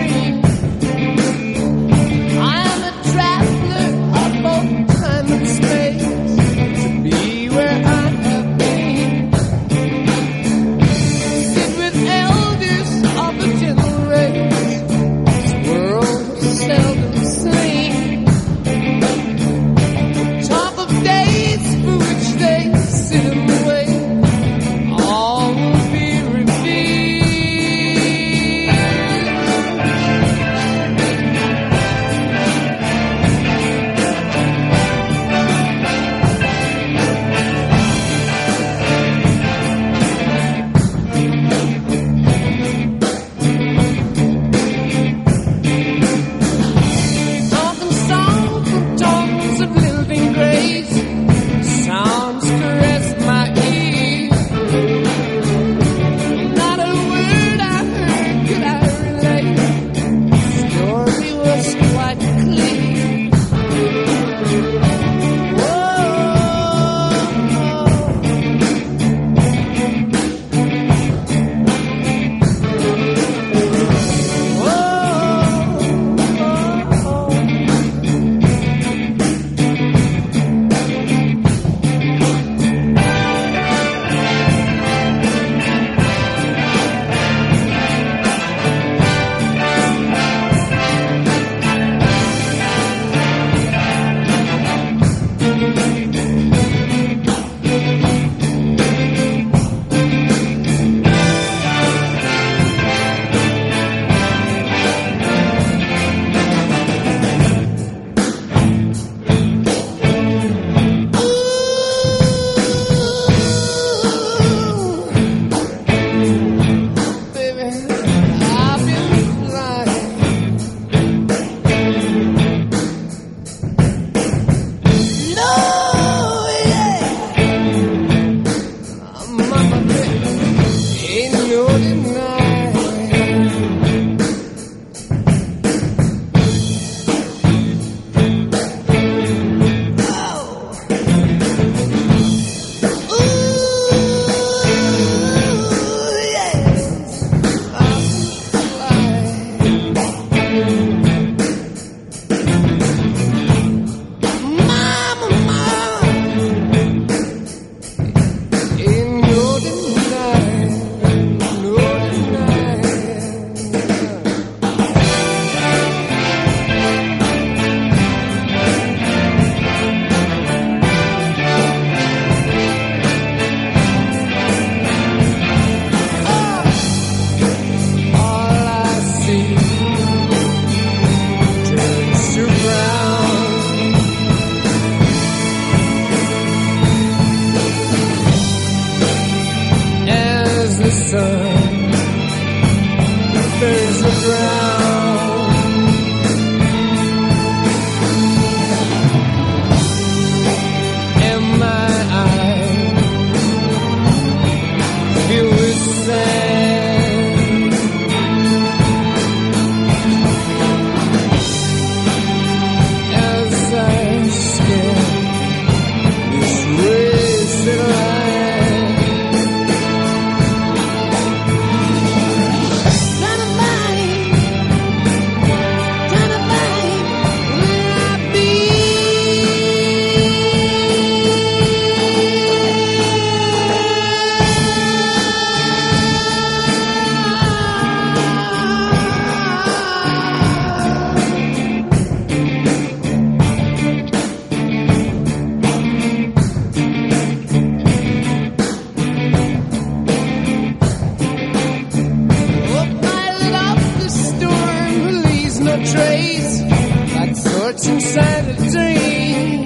what's inside a dream.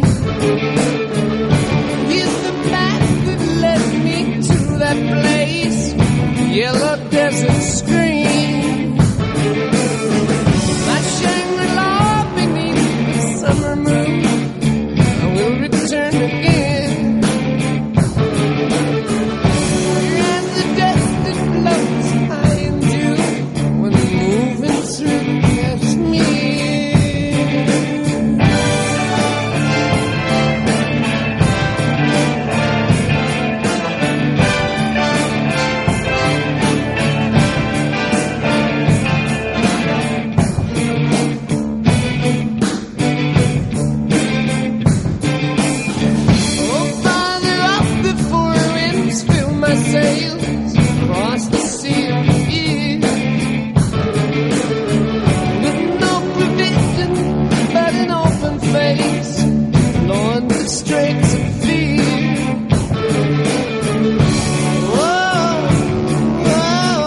Here's the map that led me to that place, yellow desert screen. My Shangri-La beneath the summer moon, I will return again. And the dust that floats high in dew when moving through the Kashmir. Sails across the sea of fear, with no provision but an open face, Lord, the straits of fear. Whoa, whoa.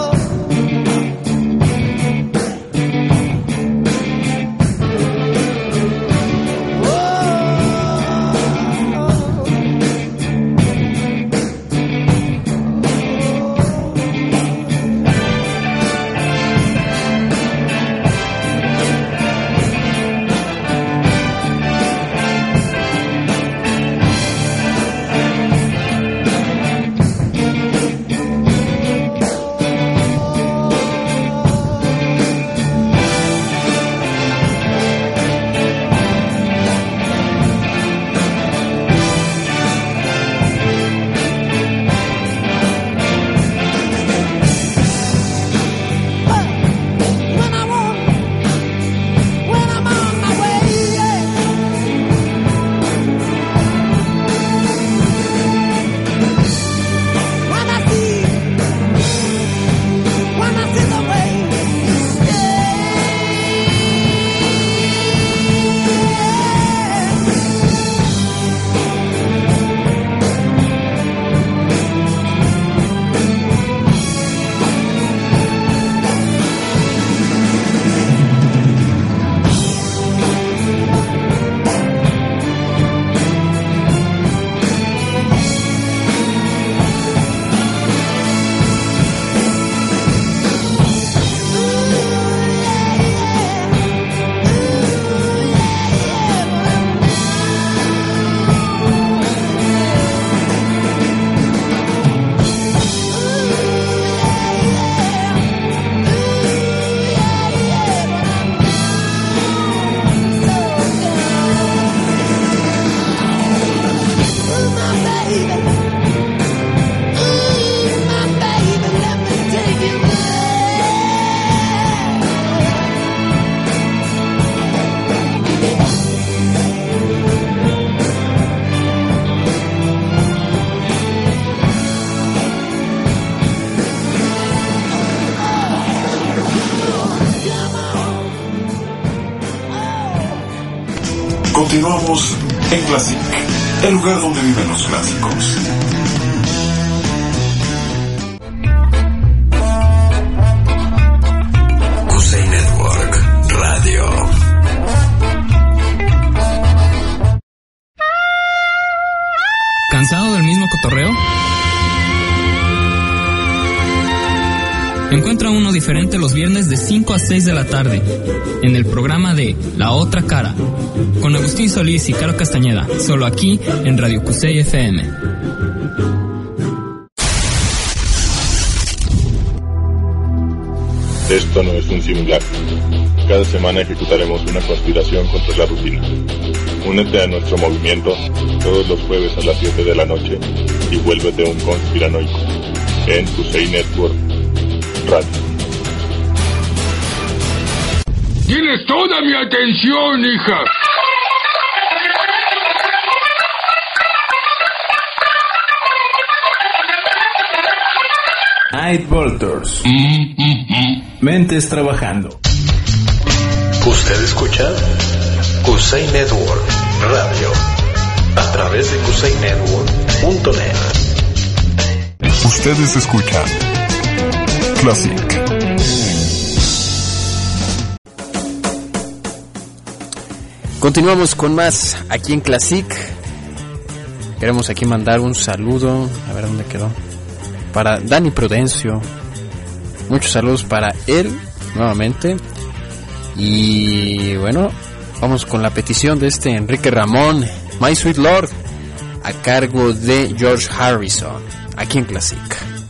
Continuamos en Classic, el lugar donde viven los clásicos. Kusei Network Radio. ¿Cansado del mismo cotorreo? Encuentra uno diferente los viernes de 5 a 6 de la tarde en el programa de La Otra Cara con Agustín Solís y Caro Castañeda, solo aquí en Radio Kusei FM. Esto no es un simulacro. Cada semana ejecutaremos una conspiración contra la rutina. Únete a nuestro movimiento todos los jueves a las 7 de la noche y vuélvete un conspiranoico en Kusei Network Radio. Tienes toda mi atención, hija. Night Vultures. Mentes trabajando. Usted escucha Kusei Network Radio a través de kusainetwork.net. Ustedes escuchan Classic. Continuamos con más aquí en Classic. Queremos aquí mandar un saludo, a ver dónde quedó, para Dani Prudencio. Muchos saludos para él nuevamente. Y bueno, vamos con la petición de Enrique Ramón, My Sweet Lord, a cargo de George Harrison, aquí en Classic.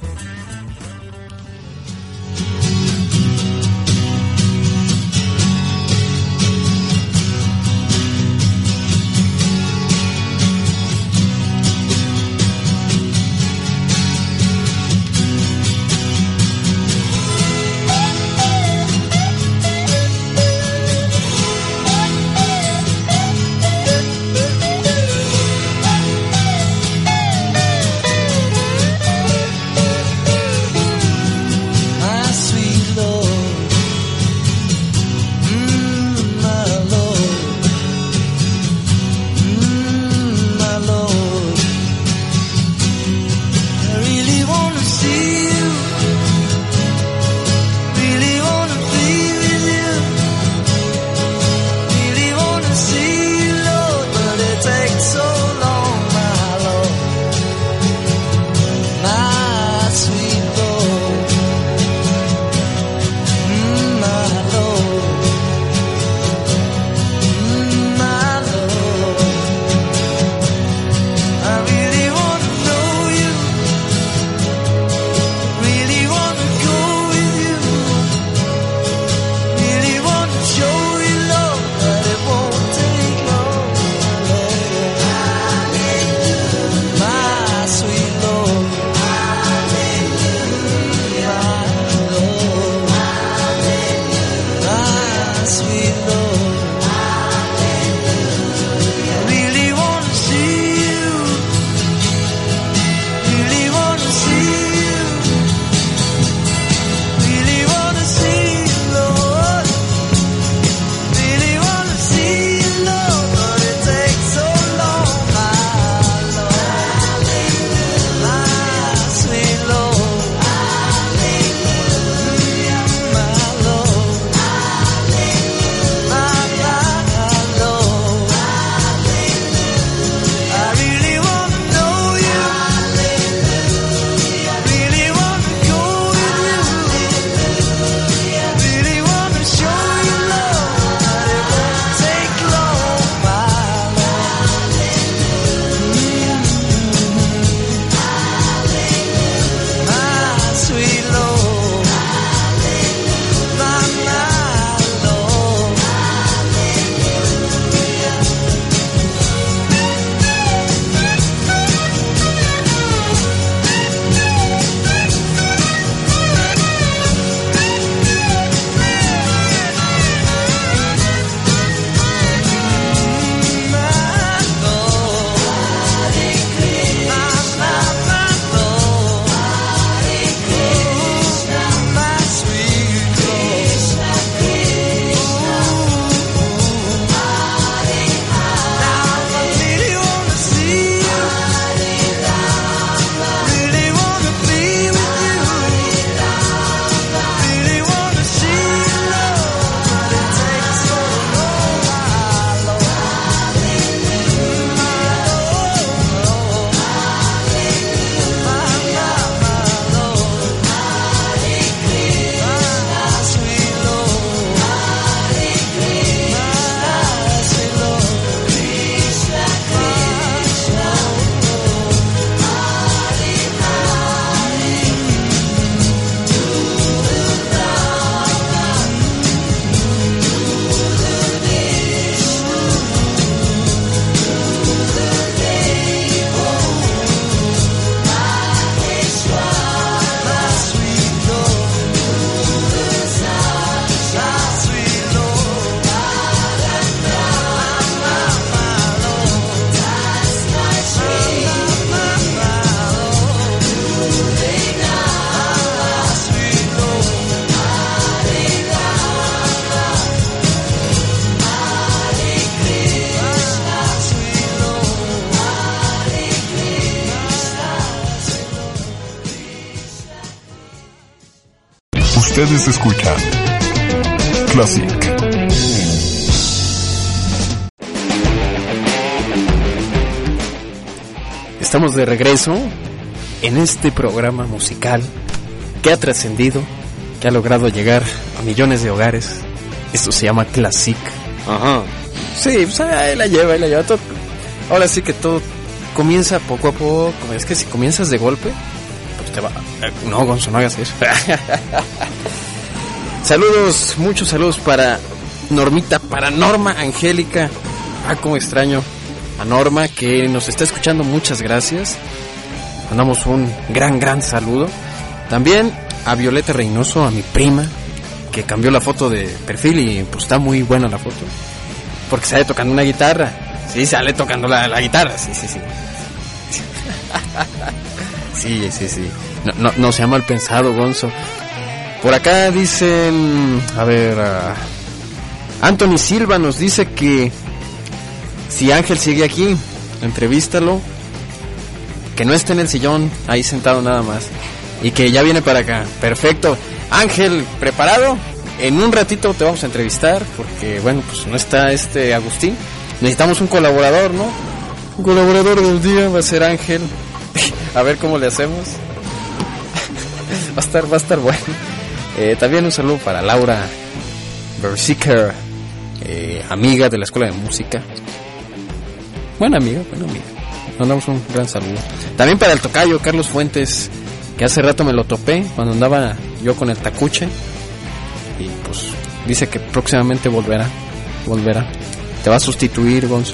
Ustedes escuchan Classic. Estamos de regreso en este programa musical que ha trascendido, que ha logrado llegar a millones de hogares. Esto se llama Classic. Ajá. Sí, pues ahí la lleva todo. Ahora sí que todo comienza poco a poco. Es que si comienzas de golpe, pues te va... No, Gonzo, no hagas eso. Saludos, muchos saludos para Normita, para Norma Angélica. Cómo extraño a Norma, que nos está escuchando. Muchas gracias. Mandamos un gran saludo. También a Violeta Reynoso, a mi prima, que cambió la foto de perfil y pues está muy buena la foto. Porque sale tocando una guitarra. Sí, sale tocando la guitarra. Sí. Sí. No sea mal pensado, Gonzo. Por acá dicen... A ver... Anthony Silva nos dice que... Si Ángel sigue aquí, entrevístalo. Que no esté en el sillón, ahí sentado nada más. Y que ya viene para acá. Perfecto. Ángel, ¿preparado? En un ratito te vamos a entrevistar. Porque, bueno, pues no está Agustín. Necesitamos un colaborador, ¿no? Un colaborador del día va a ser Ángel. A ver cómo le hacemos. Va a estar bueno. También un saludo para Laura Bersiker, amiga de la Escuela de Música. Buena amiga. Mandamos un gran saludo. También para el tocayo Carlos Fuentes, que hace rato me lo topé cuando andaba yo con el tacuche. Y pues dice que próximamente volverá. Te va a sustituir, Gonzo.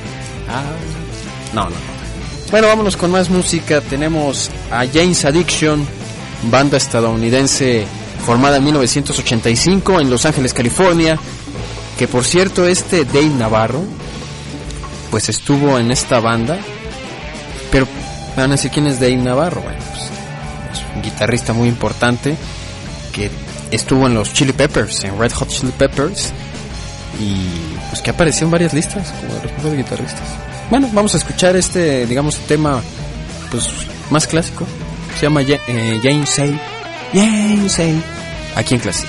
No. Bueno, vámonos con más música. Tenemos a Jane's Addiction, banda estadounidense formada en 1985 en Los Ángeles, California. Que por cierto, Dave Navarro pues estuvo en esta banda. Pero van a decir quién es Dave Navarro. Bueno, pues es un guitarrista muy importante que estuvo en los Chili Peppers, en Red Hot Chili Peppers, y pues que apareció en varias listas como de los mejores guitarristas. Bueno, vamos a escuchar digamos, tema pues más clásico. Se llama Jane Say, aquí en Classic.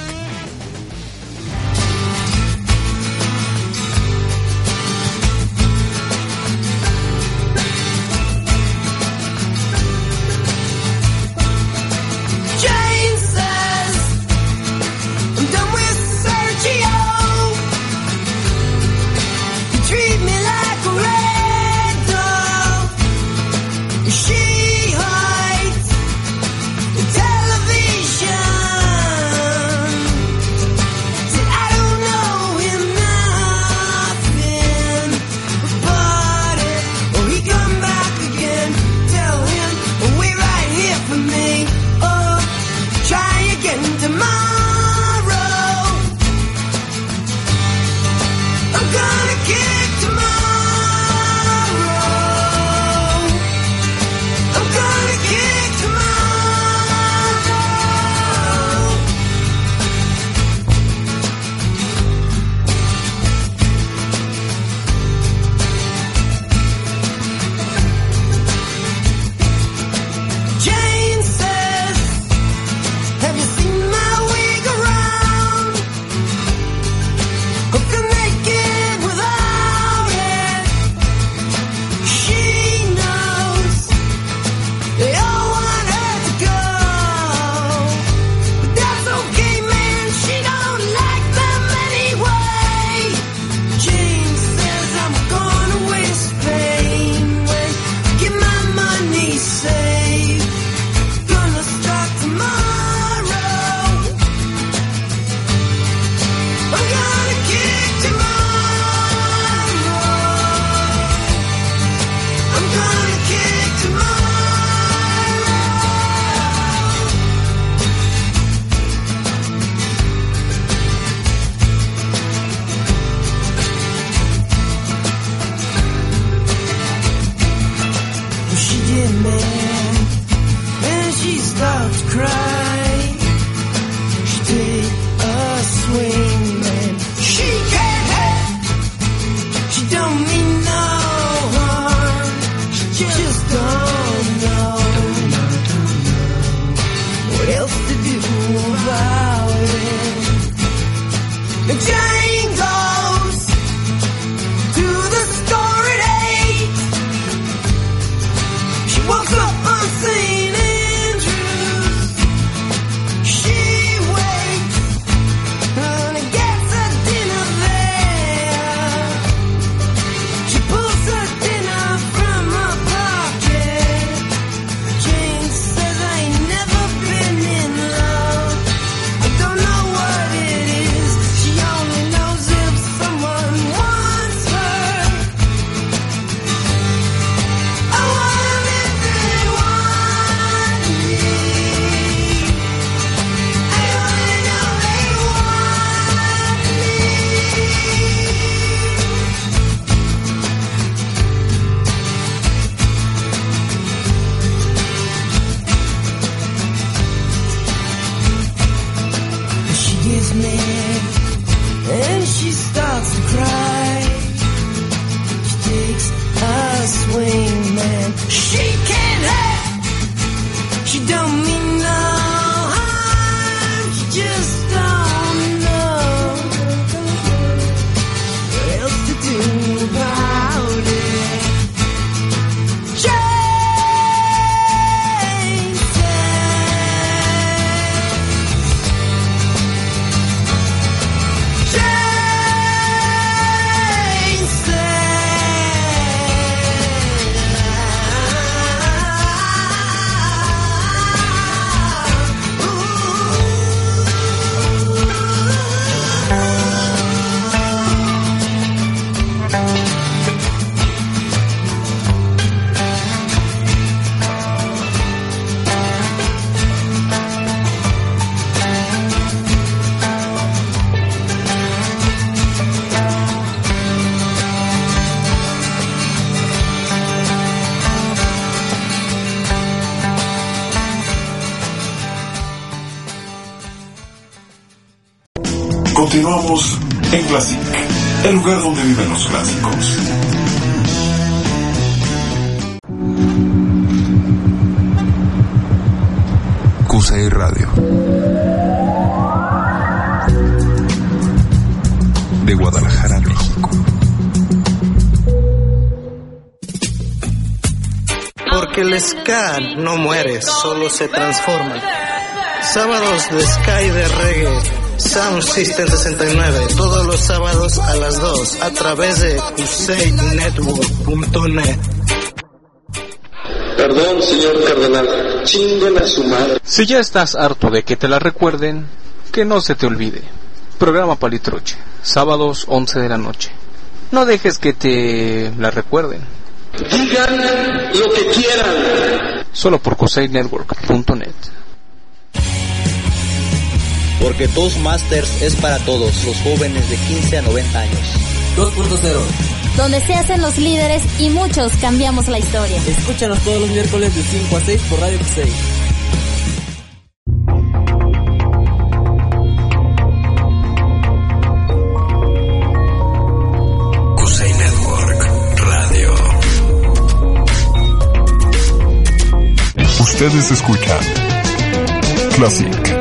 She can't hurt, she don't mean no harm, she just don't know what else to do about it. Continuamos en Classic, el lugar donde viven los clásicos. QCI Radio. De Guadalajara, México. Porque el ska no muere, solo se transforma. Sábados de ska y de reggae, Sound System 69, todos los sábados a las 2, a través de QCNetwork.net. Perdón, señor cardenal, chinguen a su madre. Si ya estás harto de que te la recuerden, que no se te olvide. Programa Palitroche, sábados 11 de la noche. No dejes que te la recuerden. Digan lo que quieran. Solo por QCNetwork.net. Porque Toastmasters es para todos, los jóvenes de 15 a 90 años. 2.0. Donde se hacen los líderes y muchos cambiamos la historia. Escúchanos todos los miércoles de 5 a 6 por Radio X6. QCI Network Radio. Ustedes escuchan Classic.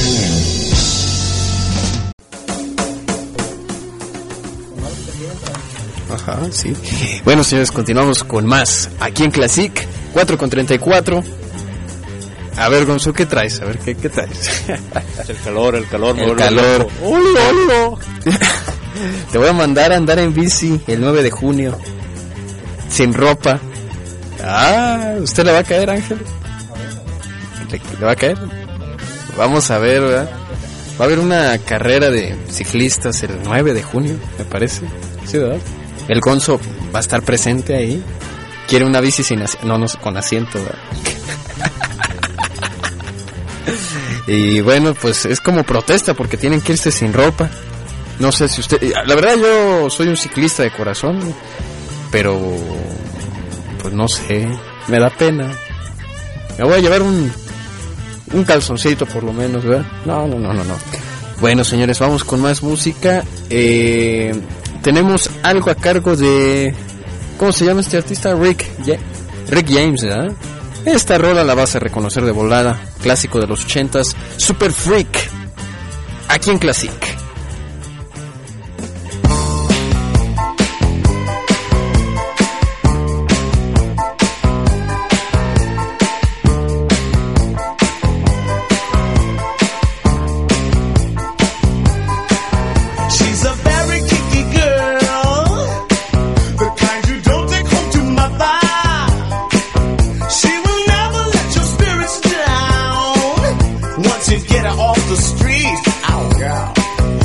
Ajá, sí. Bueno, señores, continuamos con más. Aquí en Classic, 4:34. A ver, Gonzo, ¿qué traes? A ver, ¿qué traes? El calor. El calor. ¡Olo! Te voy a mandar a andar en bici el 9 de junio. Sin ropa. Ah, ¿usted le va a caer, Ángel? ¿Le va a caer? Vamos a ver, ¿verdad? Va a haber una carrera de ciclistas el 9 de junio, me parece. Sí, ¿verdad? El Gonzo va a estar presente ahí. Quiere una bici sin asiento. No, con asiento, ¿verdad? Y bueno, pues es como protesta porque tienen que irse sin ropa. No sé si usted... La verdad, yo soy un ciclista de corazón, pero pues no sé, me da pena. Me voy a llevar un calzoncito por lo menos, ¿verdad? No. Bueno, señores, vamos con más música. Tenemos algo a cargo de... ¿Cómo se llama este artista? Rick James, ¿verdad? Esta rola la vas a reconocer de volada. Clásico de los 80s, Super Freak. Aquí en Classic. Get her off the street, oh girl.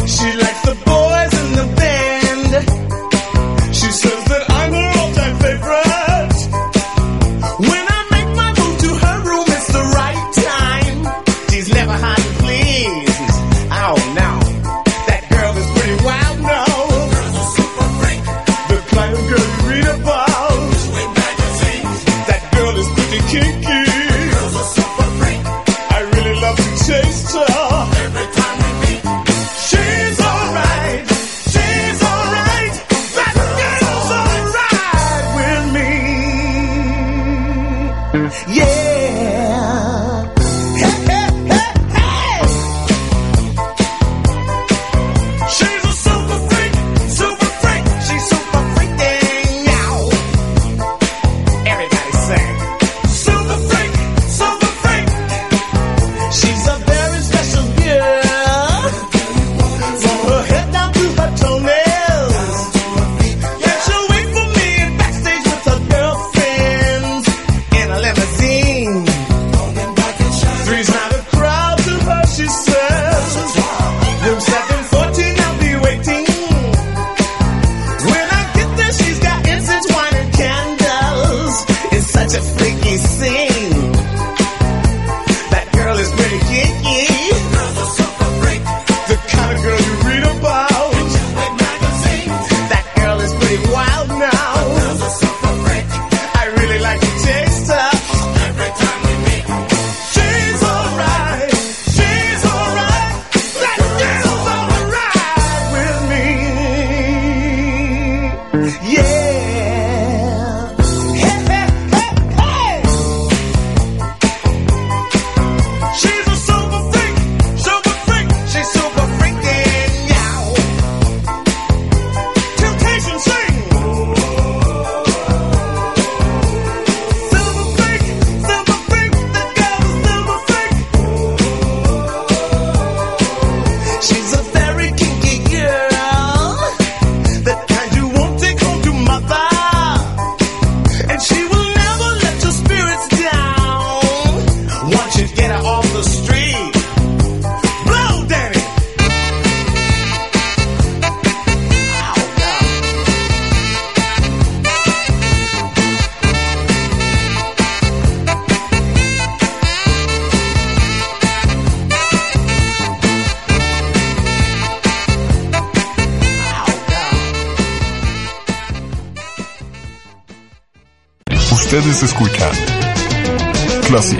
Ustedes escuchan Classic.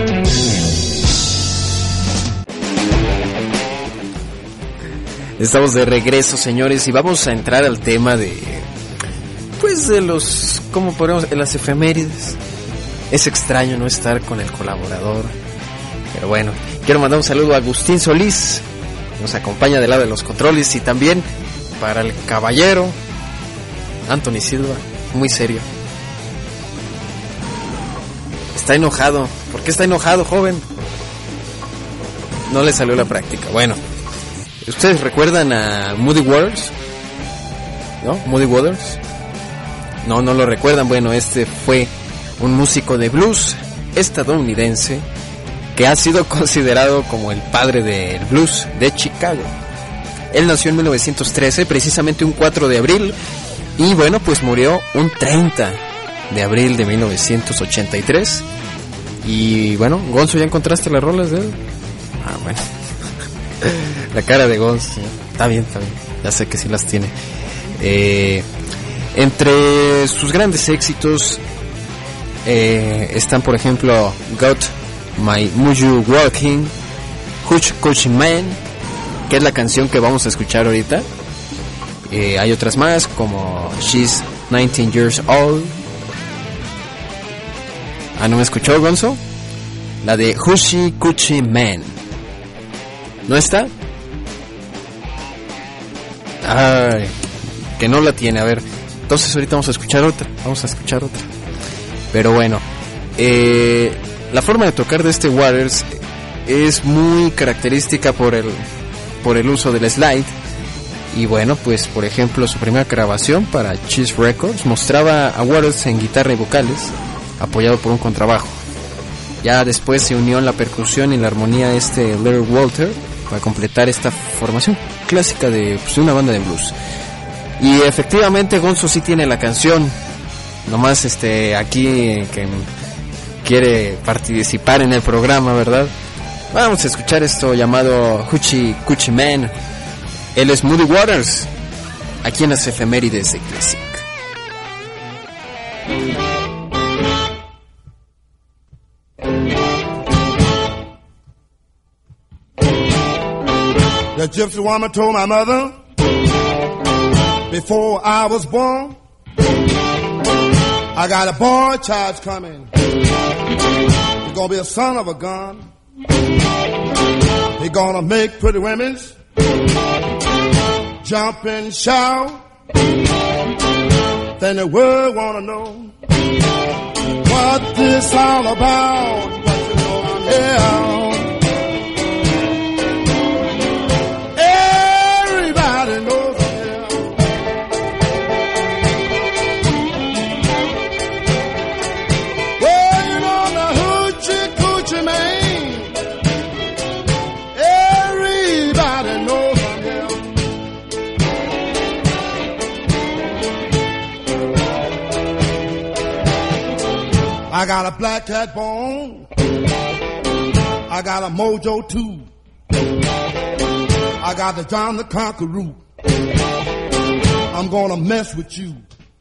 Estamos de regreso, señores, y vamos a entrar al tema de, pues, de los, ¿cómo podemos? En las efemérides. Es extraño no estar con el colaborador, pero bueno, quiero mandar un saludo a Agustín Solís, nos acompaña del lado de los controles, y también para el caballero Anthony Silva, muy serio. Está enojado. ¿Por qué está enojado, joven? No le salió la práctica. Bueno, ¿ustedes recuerdan a Muddy Waters? ¿No? ¿Muddy Waters? No lo recuerdan. Bueno, este fue un músico de blues estadounidense que ha sido considerado como el padre del blues de Chicago. Él nació en 1913, precisamente un 4 de abril, y bueno, pues murió un 30 de abril de 1983. Y bueno, Gonzo, ¿ya encontraste las rolas de él? Ah, bueno. La cara de Gonzo, ¿sí? Está bien, ya sé que sí las tiene. Entre sus grandes éxitos están, por ejemplo, Got My Muju Walking, Hoochie Coochie Man, que es la canción que vamos a escuchar ahorita. Hay otras más, como She's 19 Years Old. Ah, ¿no me escuchó, Gonzo? La de Hoochie Coochie Man. ¿No está? Ay, que no la tiene. A ver, entonces ahorita vamos a escuchar otra. Pero bueno, la forma de tocar de este Waters es muy característica por el uso del slide. Y bueno, pues por ejemplo, su primera grabación para Cheese Records mostraba a Waters en guitarra y vocales, apoyado por un contrabajo. Ya después se unió en la percusión y la armonía Little Walter para completar esta formación clásica de una banda de blues. Y efectivamente Gonzo sí tiene la canción. Nomás aquí que quiere participar en el programa, ¿verdad? Vamos a escuchar esto llamado Hoochie Coochie Man. Él es Muddy Waters, aquí en las efemérides de Classic. The gypsy woman told my mother before I was born, I got a boy child coming. He's gonna be a son of a gun. He's gonna make pretty women jump and shout. Then the world wanna know what this all about. But you know I'm here. Everybody knows I'm here. Well, you know the Hoochie Coochie Man. Everybody knows I'm here. I got a black cat bone. I got a mojo too. I got the John the Conqueror. I'm gonna mess with you.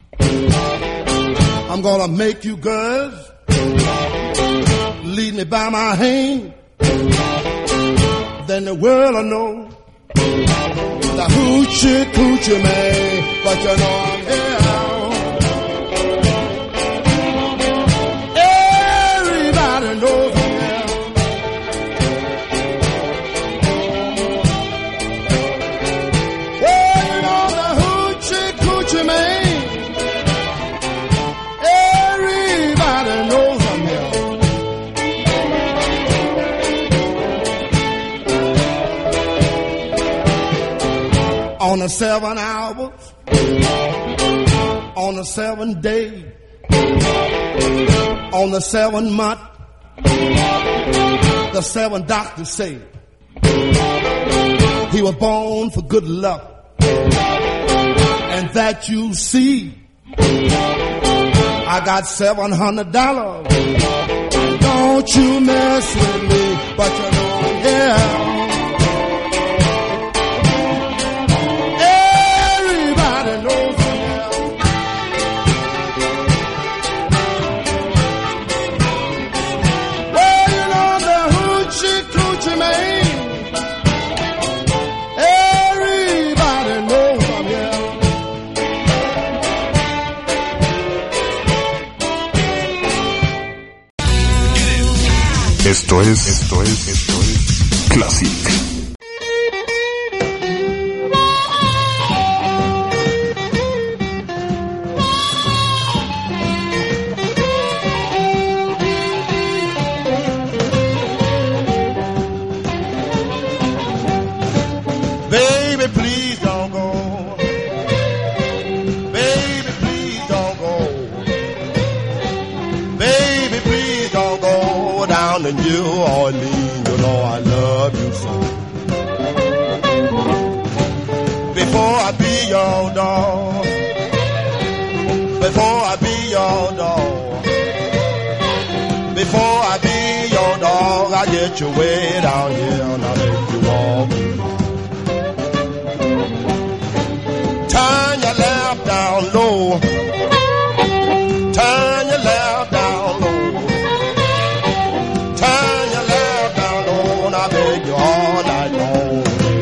I'm gonna make you girls lead me by my hand. Then the world will know the Hoochie Coochie Man. But you know I'm here. Everybody knows I'm here. Well, you know the Hoochie Coochie Man. Everybody knows I'm here. On the 7 hours, on the 7th day, on the 7th month, the 7 doctors say he was born for good luck, and that you see. I got $700. Don't you mess with me, but you know I'm here. Everybody knows I'm here. Esto es Classic. Baby, please don't go. Baby, please don't go. Baby, please don't go down to New Orleans. You know I love you so. Before I be your dog. Before I be your dog. Before I be your dog, I get you way down here and I make you walk. Turn your lamp down low. Turn your lamp down low. Turn your lamp down low, and I beg you all night long.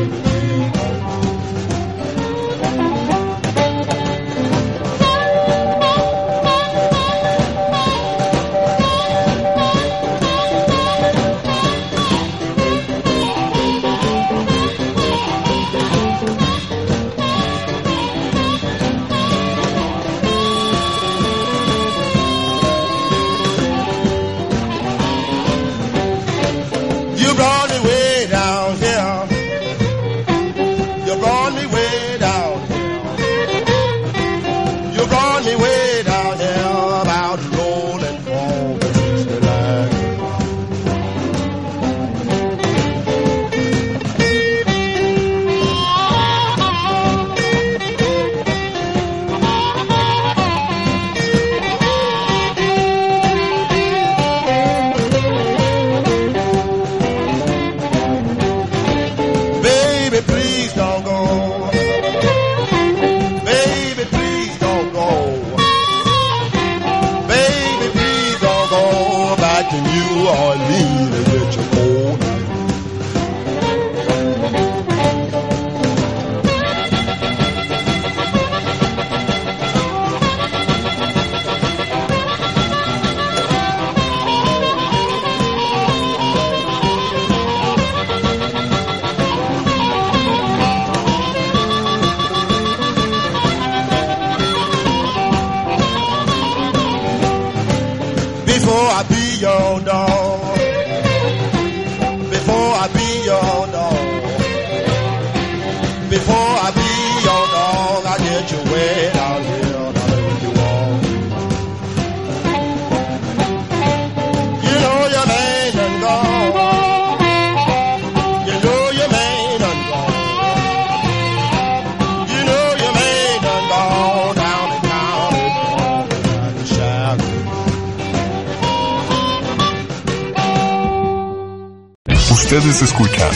Ustedes escuchan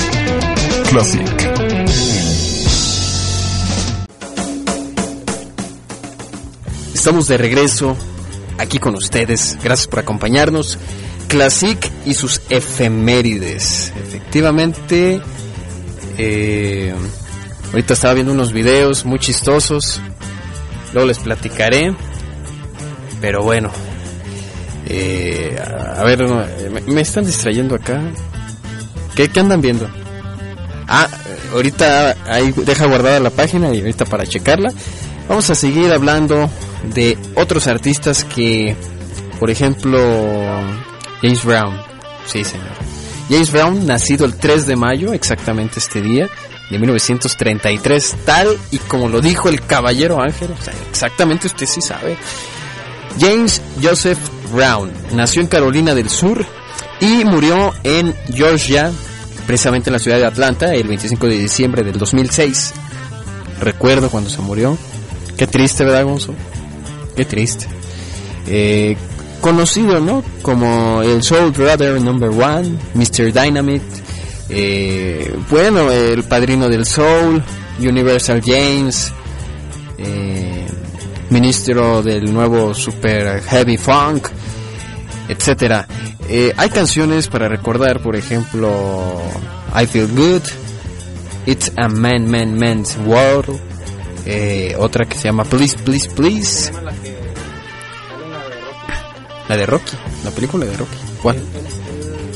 Classic. Estamos de regreso aquí con ustedes. Gracias por acompañarnos. Classic y sus efemérides. Efectivamente, ahorita estaba viendo unos videos muy chistosos. Luego les platicaré. Pero bueno, a ver, me están distrayendo acá. ¿Qué andan viendo? Ahorita ahí deja guardada la página y ahorita para checarla. Vamos a seguir hablando de otros artistas que, por ejemplo, James Brown. Sí, señor. James Brown, nacido el 3 de mayo, exactamente este día, de 1933, tal y como lo dijo el caballero Ángel. O sea, exactamente, usted sí sabe. James Joseph Brown nació en Carolina del Sur y murió en Georgia, precisamente en la ciudad de Atlanta, el 25 de diciembre del 2006. Recuerdo cuando se murió. Qué triste, ¿verdad, Gonzo? Qué triste. Conocido, ¿no?, como el Soul Brother Number 1, Mr. Dynamite, bueno, el padrino del Soul, Universal James, ministro del nuevo Super Heavy Funk, etcétera. Hay canciones para recordar, por ejemplo, I Feel Good, It's a Man's World, otra que se llama Please, Please, Please. La de Rocky, la película de Rocky. ¿Cuál?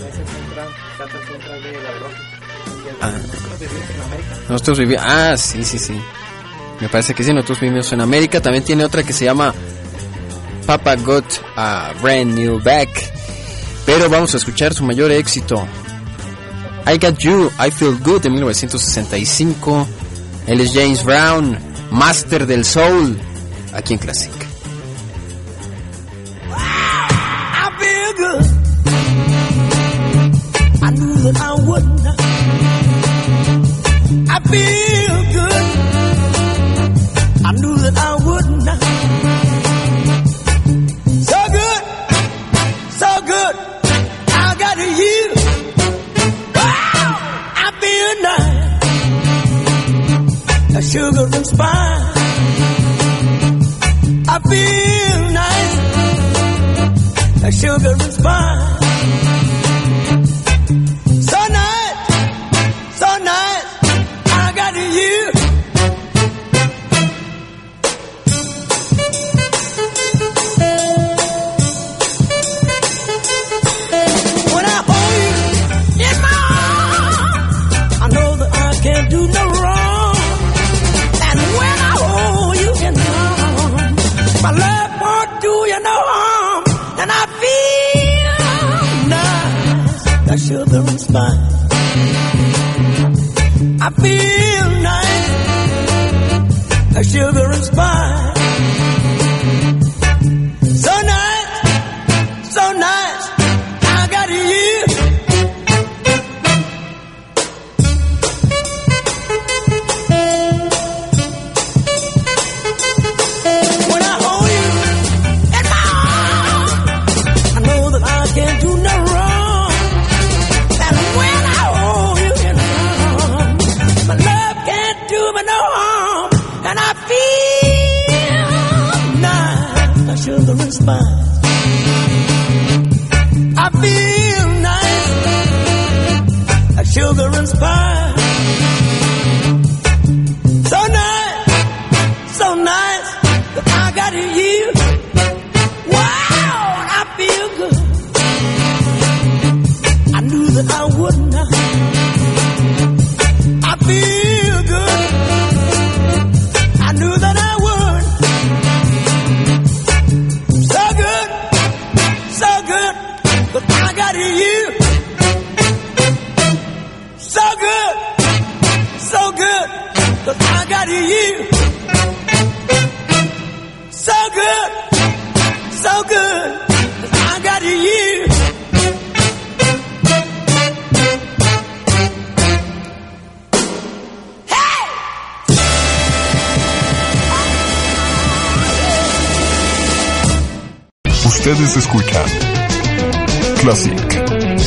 Nosotros vivimos... sí. Me parece que sí, nosotros vivimos en América. También tiene otra que se llama Papa Got a Brand New Back. Pero vamos a escuchar su mayor éxito, I Got You, I Feel Good, de 1965. Él es James Brown, Master del Soul, aquí en Classic. I feel good. I knew that I wouldn't. I feel good. I knew that I wouldn't. So good, so good. I got you. Wow, I feel nice. A sugar and spice. I feel nice. A sugar and spice. So nice, so nice. I got you. When I hold you in my arms, I know that I can't do no wrong. And when I hold you in my arms, my love won't do you no harm. And I feel nice, that sugar and spice. I feel nice, that sugar and spice. So nice, so nice, I got you. When I hold you in my arms, I know that I can't do no wrong. And when I hold you in my arms, my love can't do me no harm. And I feel nice, that sugar and spice. I feel nice, that sugar and spice. So nice, so nice, that I got you. Wow, I feel good. I knew that I wouldn't. I feel good. I knew that I would. So good, but I got you. So good, but I got you. So good, but I got you. Ustedes escuchan Classic.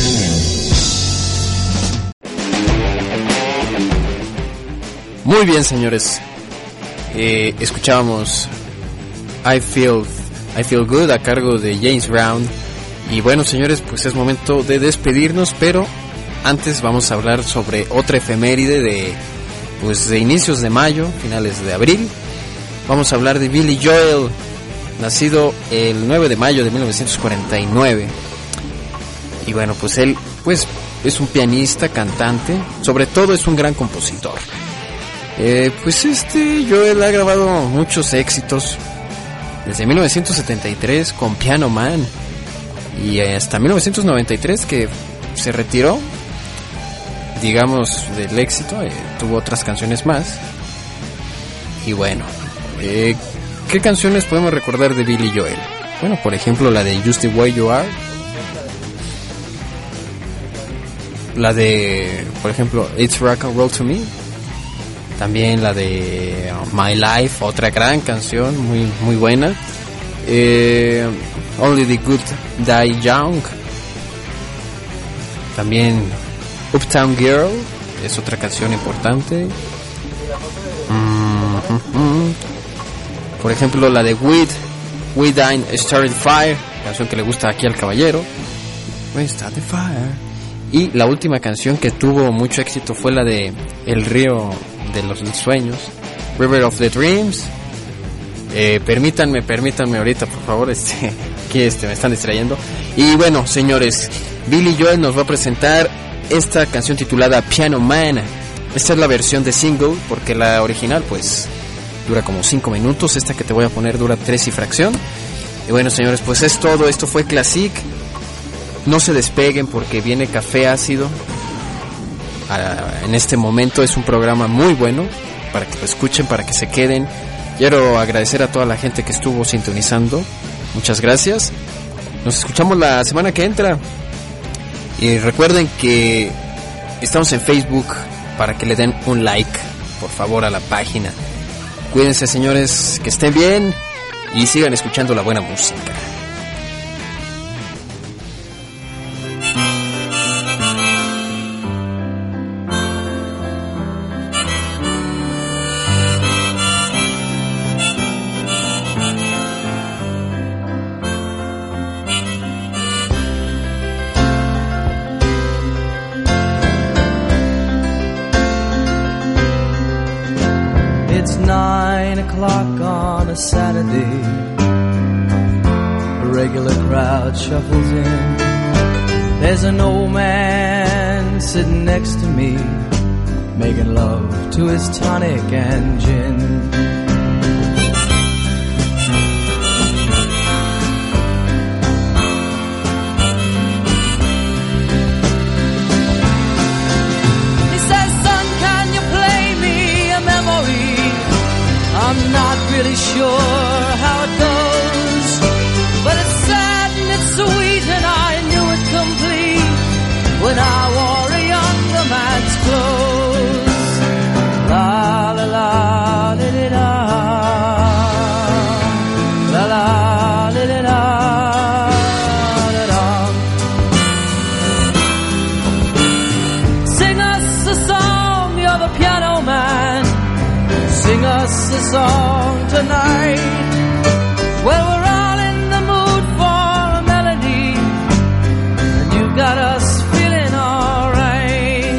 Muy bien, señores. Escuchábamos I Feel Good a cargo de James Brown. Y bueno, señores, pues es momento de despedirnos, pero antes vamos a hablar sobre otra efeméride de inicios de mayo, finales de abril. Vamos a hablar de Billy Joel, nacido el 9 de mayo de 1949. Y bueno, pues él es un pianista, cantante, sobre todo es un gran compositor. Joel ha grabado muchos éxitos desde 1973 con Piano Man y hasta 1993 que se retiró, digamos, del éxito. Tuvo otras canciones más. Y bueno, ¿qué canciones podemos recordar de Billy Joel? Bueno, por ejemplo, la de Just the Way You Are. La de, por ejemplo, It's Rock and Roll to Me. También la de My Life, otra gran canción, muy, muy buena. Only the Good Die Young. También Uptown Girl, es otra canción importante. Por ejemplo, la de We Dine Started Fire, canción que le gusta aquí al caballero. We Started Fire. Y la última canción que tuvo mucho éxito fue la de El río de los sueños, River of the Dreams. Permítanme ahorita, por favor, aquí me están distrayendo. Y bueno, señores, Billy Joel nos va a presentar esta canción titulada Piano Man. Esta es la versión de single, porque la original pues dura como 5 minutos. Esta que te voy a poner dura 3 y fracción. Y bueno, señores, pues es todo. Esto fue Classic. No se despeguen porque viene Café Ácido. En este momento es un programa muy bueno para que lo escuchen, para que se queden. Quiero agradecer a toda la gente que estuvo sintonizando. Muchas gracias. Nos escuchamos la semana que entra. Y recuerden que estamos en Facebook para que le den un like, por favor, a la página. Cuídense, señores, que estén bien y sigan escuchando la buena música. It's 9 o'clock on a Saturday. A regular crowd shuffles in. There's an old man sitting next to me, making love to his tonic and gin. I'm not really sure how it goes, but it's sad and it's sweet, and I knew it complete when I wore a younger man's clothes. La la la li li la, la la li li la, la la. Sing us a song, you're the piano man. Sing us a song tonight. Well, we're all in the mood for a melody, and you got us feeling alright.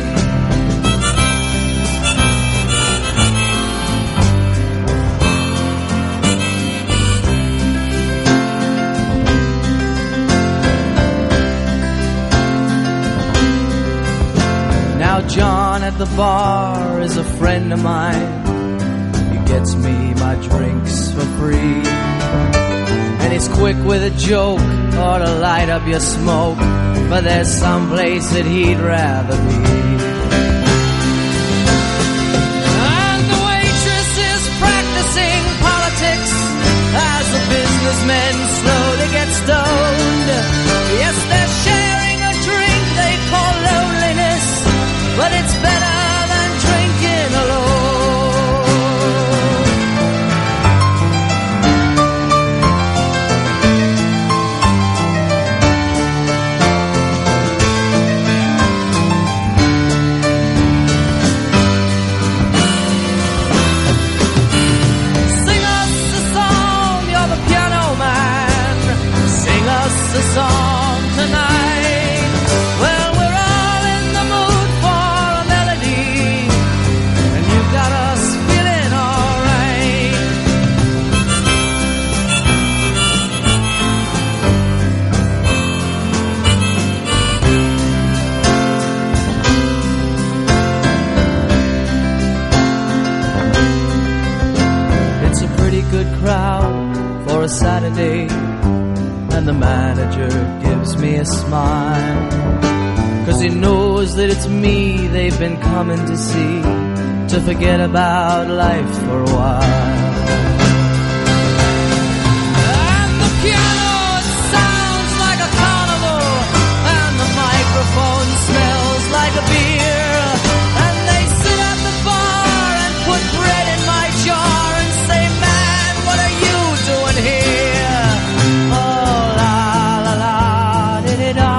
Now John at the bar is a friend of mine. Gets me my drinks for free, and he's quick with a joke or to light up your smoke, but there's some place that he'd rather be. And the waitress is practicing politics as the businessmen slowly get stoned. Yes, they're sharing a drink they call loneliness, but it's better than drinking alone. The song tonight. Well, we're all in the mood for a melody, and you got us feeling alright. It's a pretty good crowd for a Saturday, and the manager gives me a smile, 'cause he knows that it's me they've been coming to see, to forget about life for a while. And the piano, it sounds like a carnival, and the microphone smells like a beer, and they sit at the bar and put bread in my jar and say, man, what are you doing here? Oh, la la la di di da,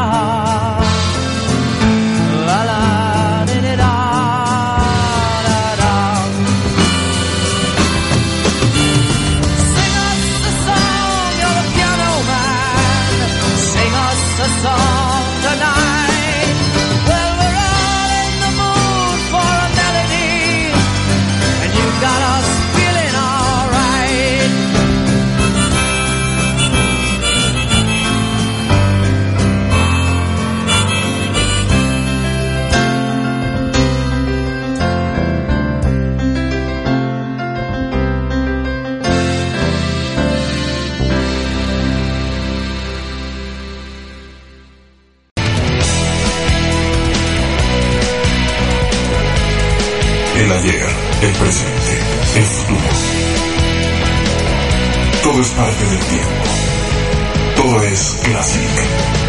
la la di di da, da da. El ayer, el presente, el futuro. Todo es parte del tiempo. Todo es Classic.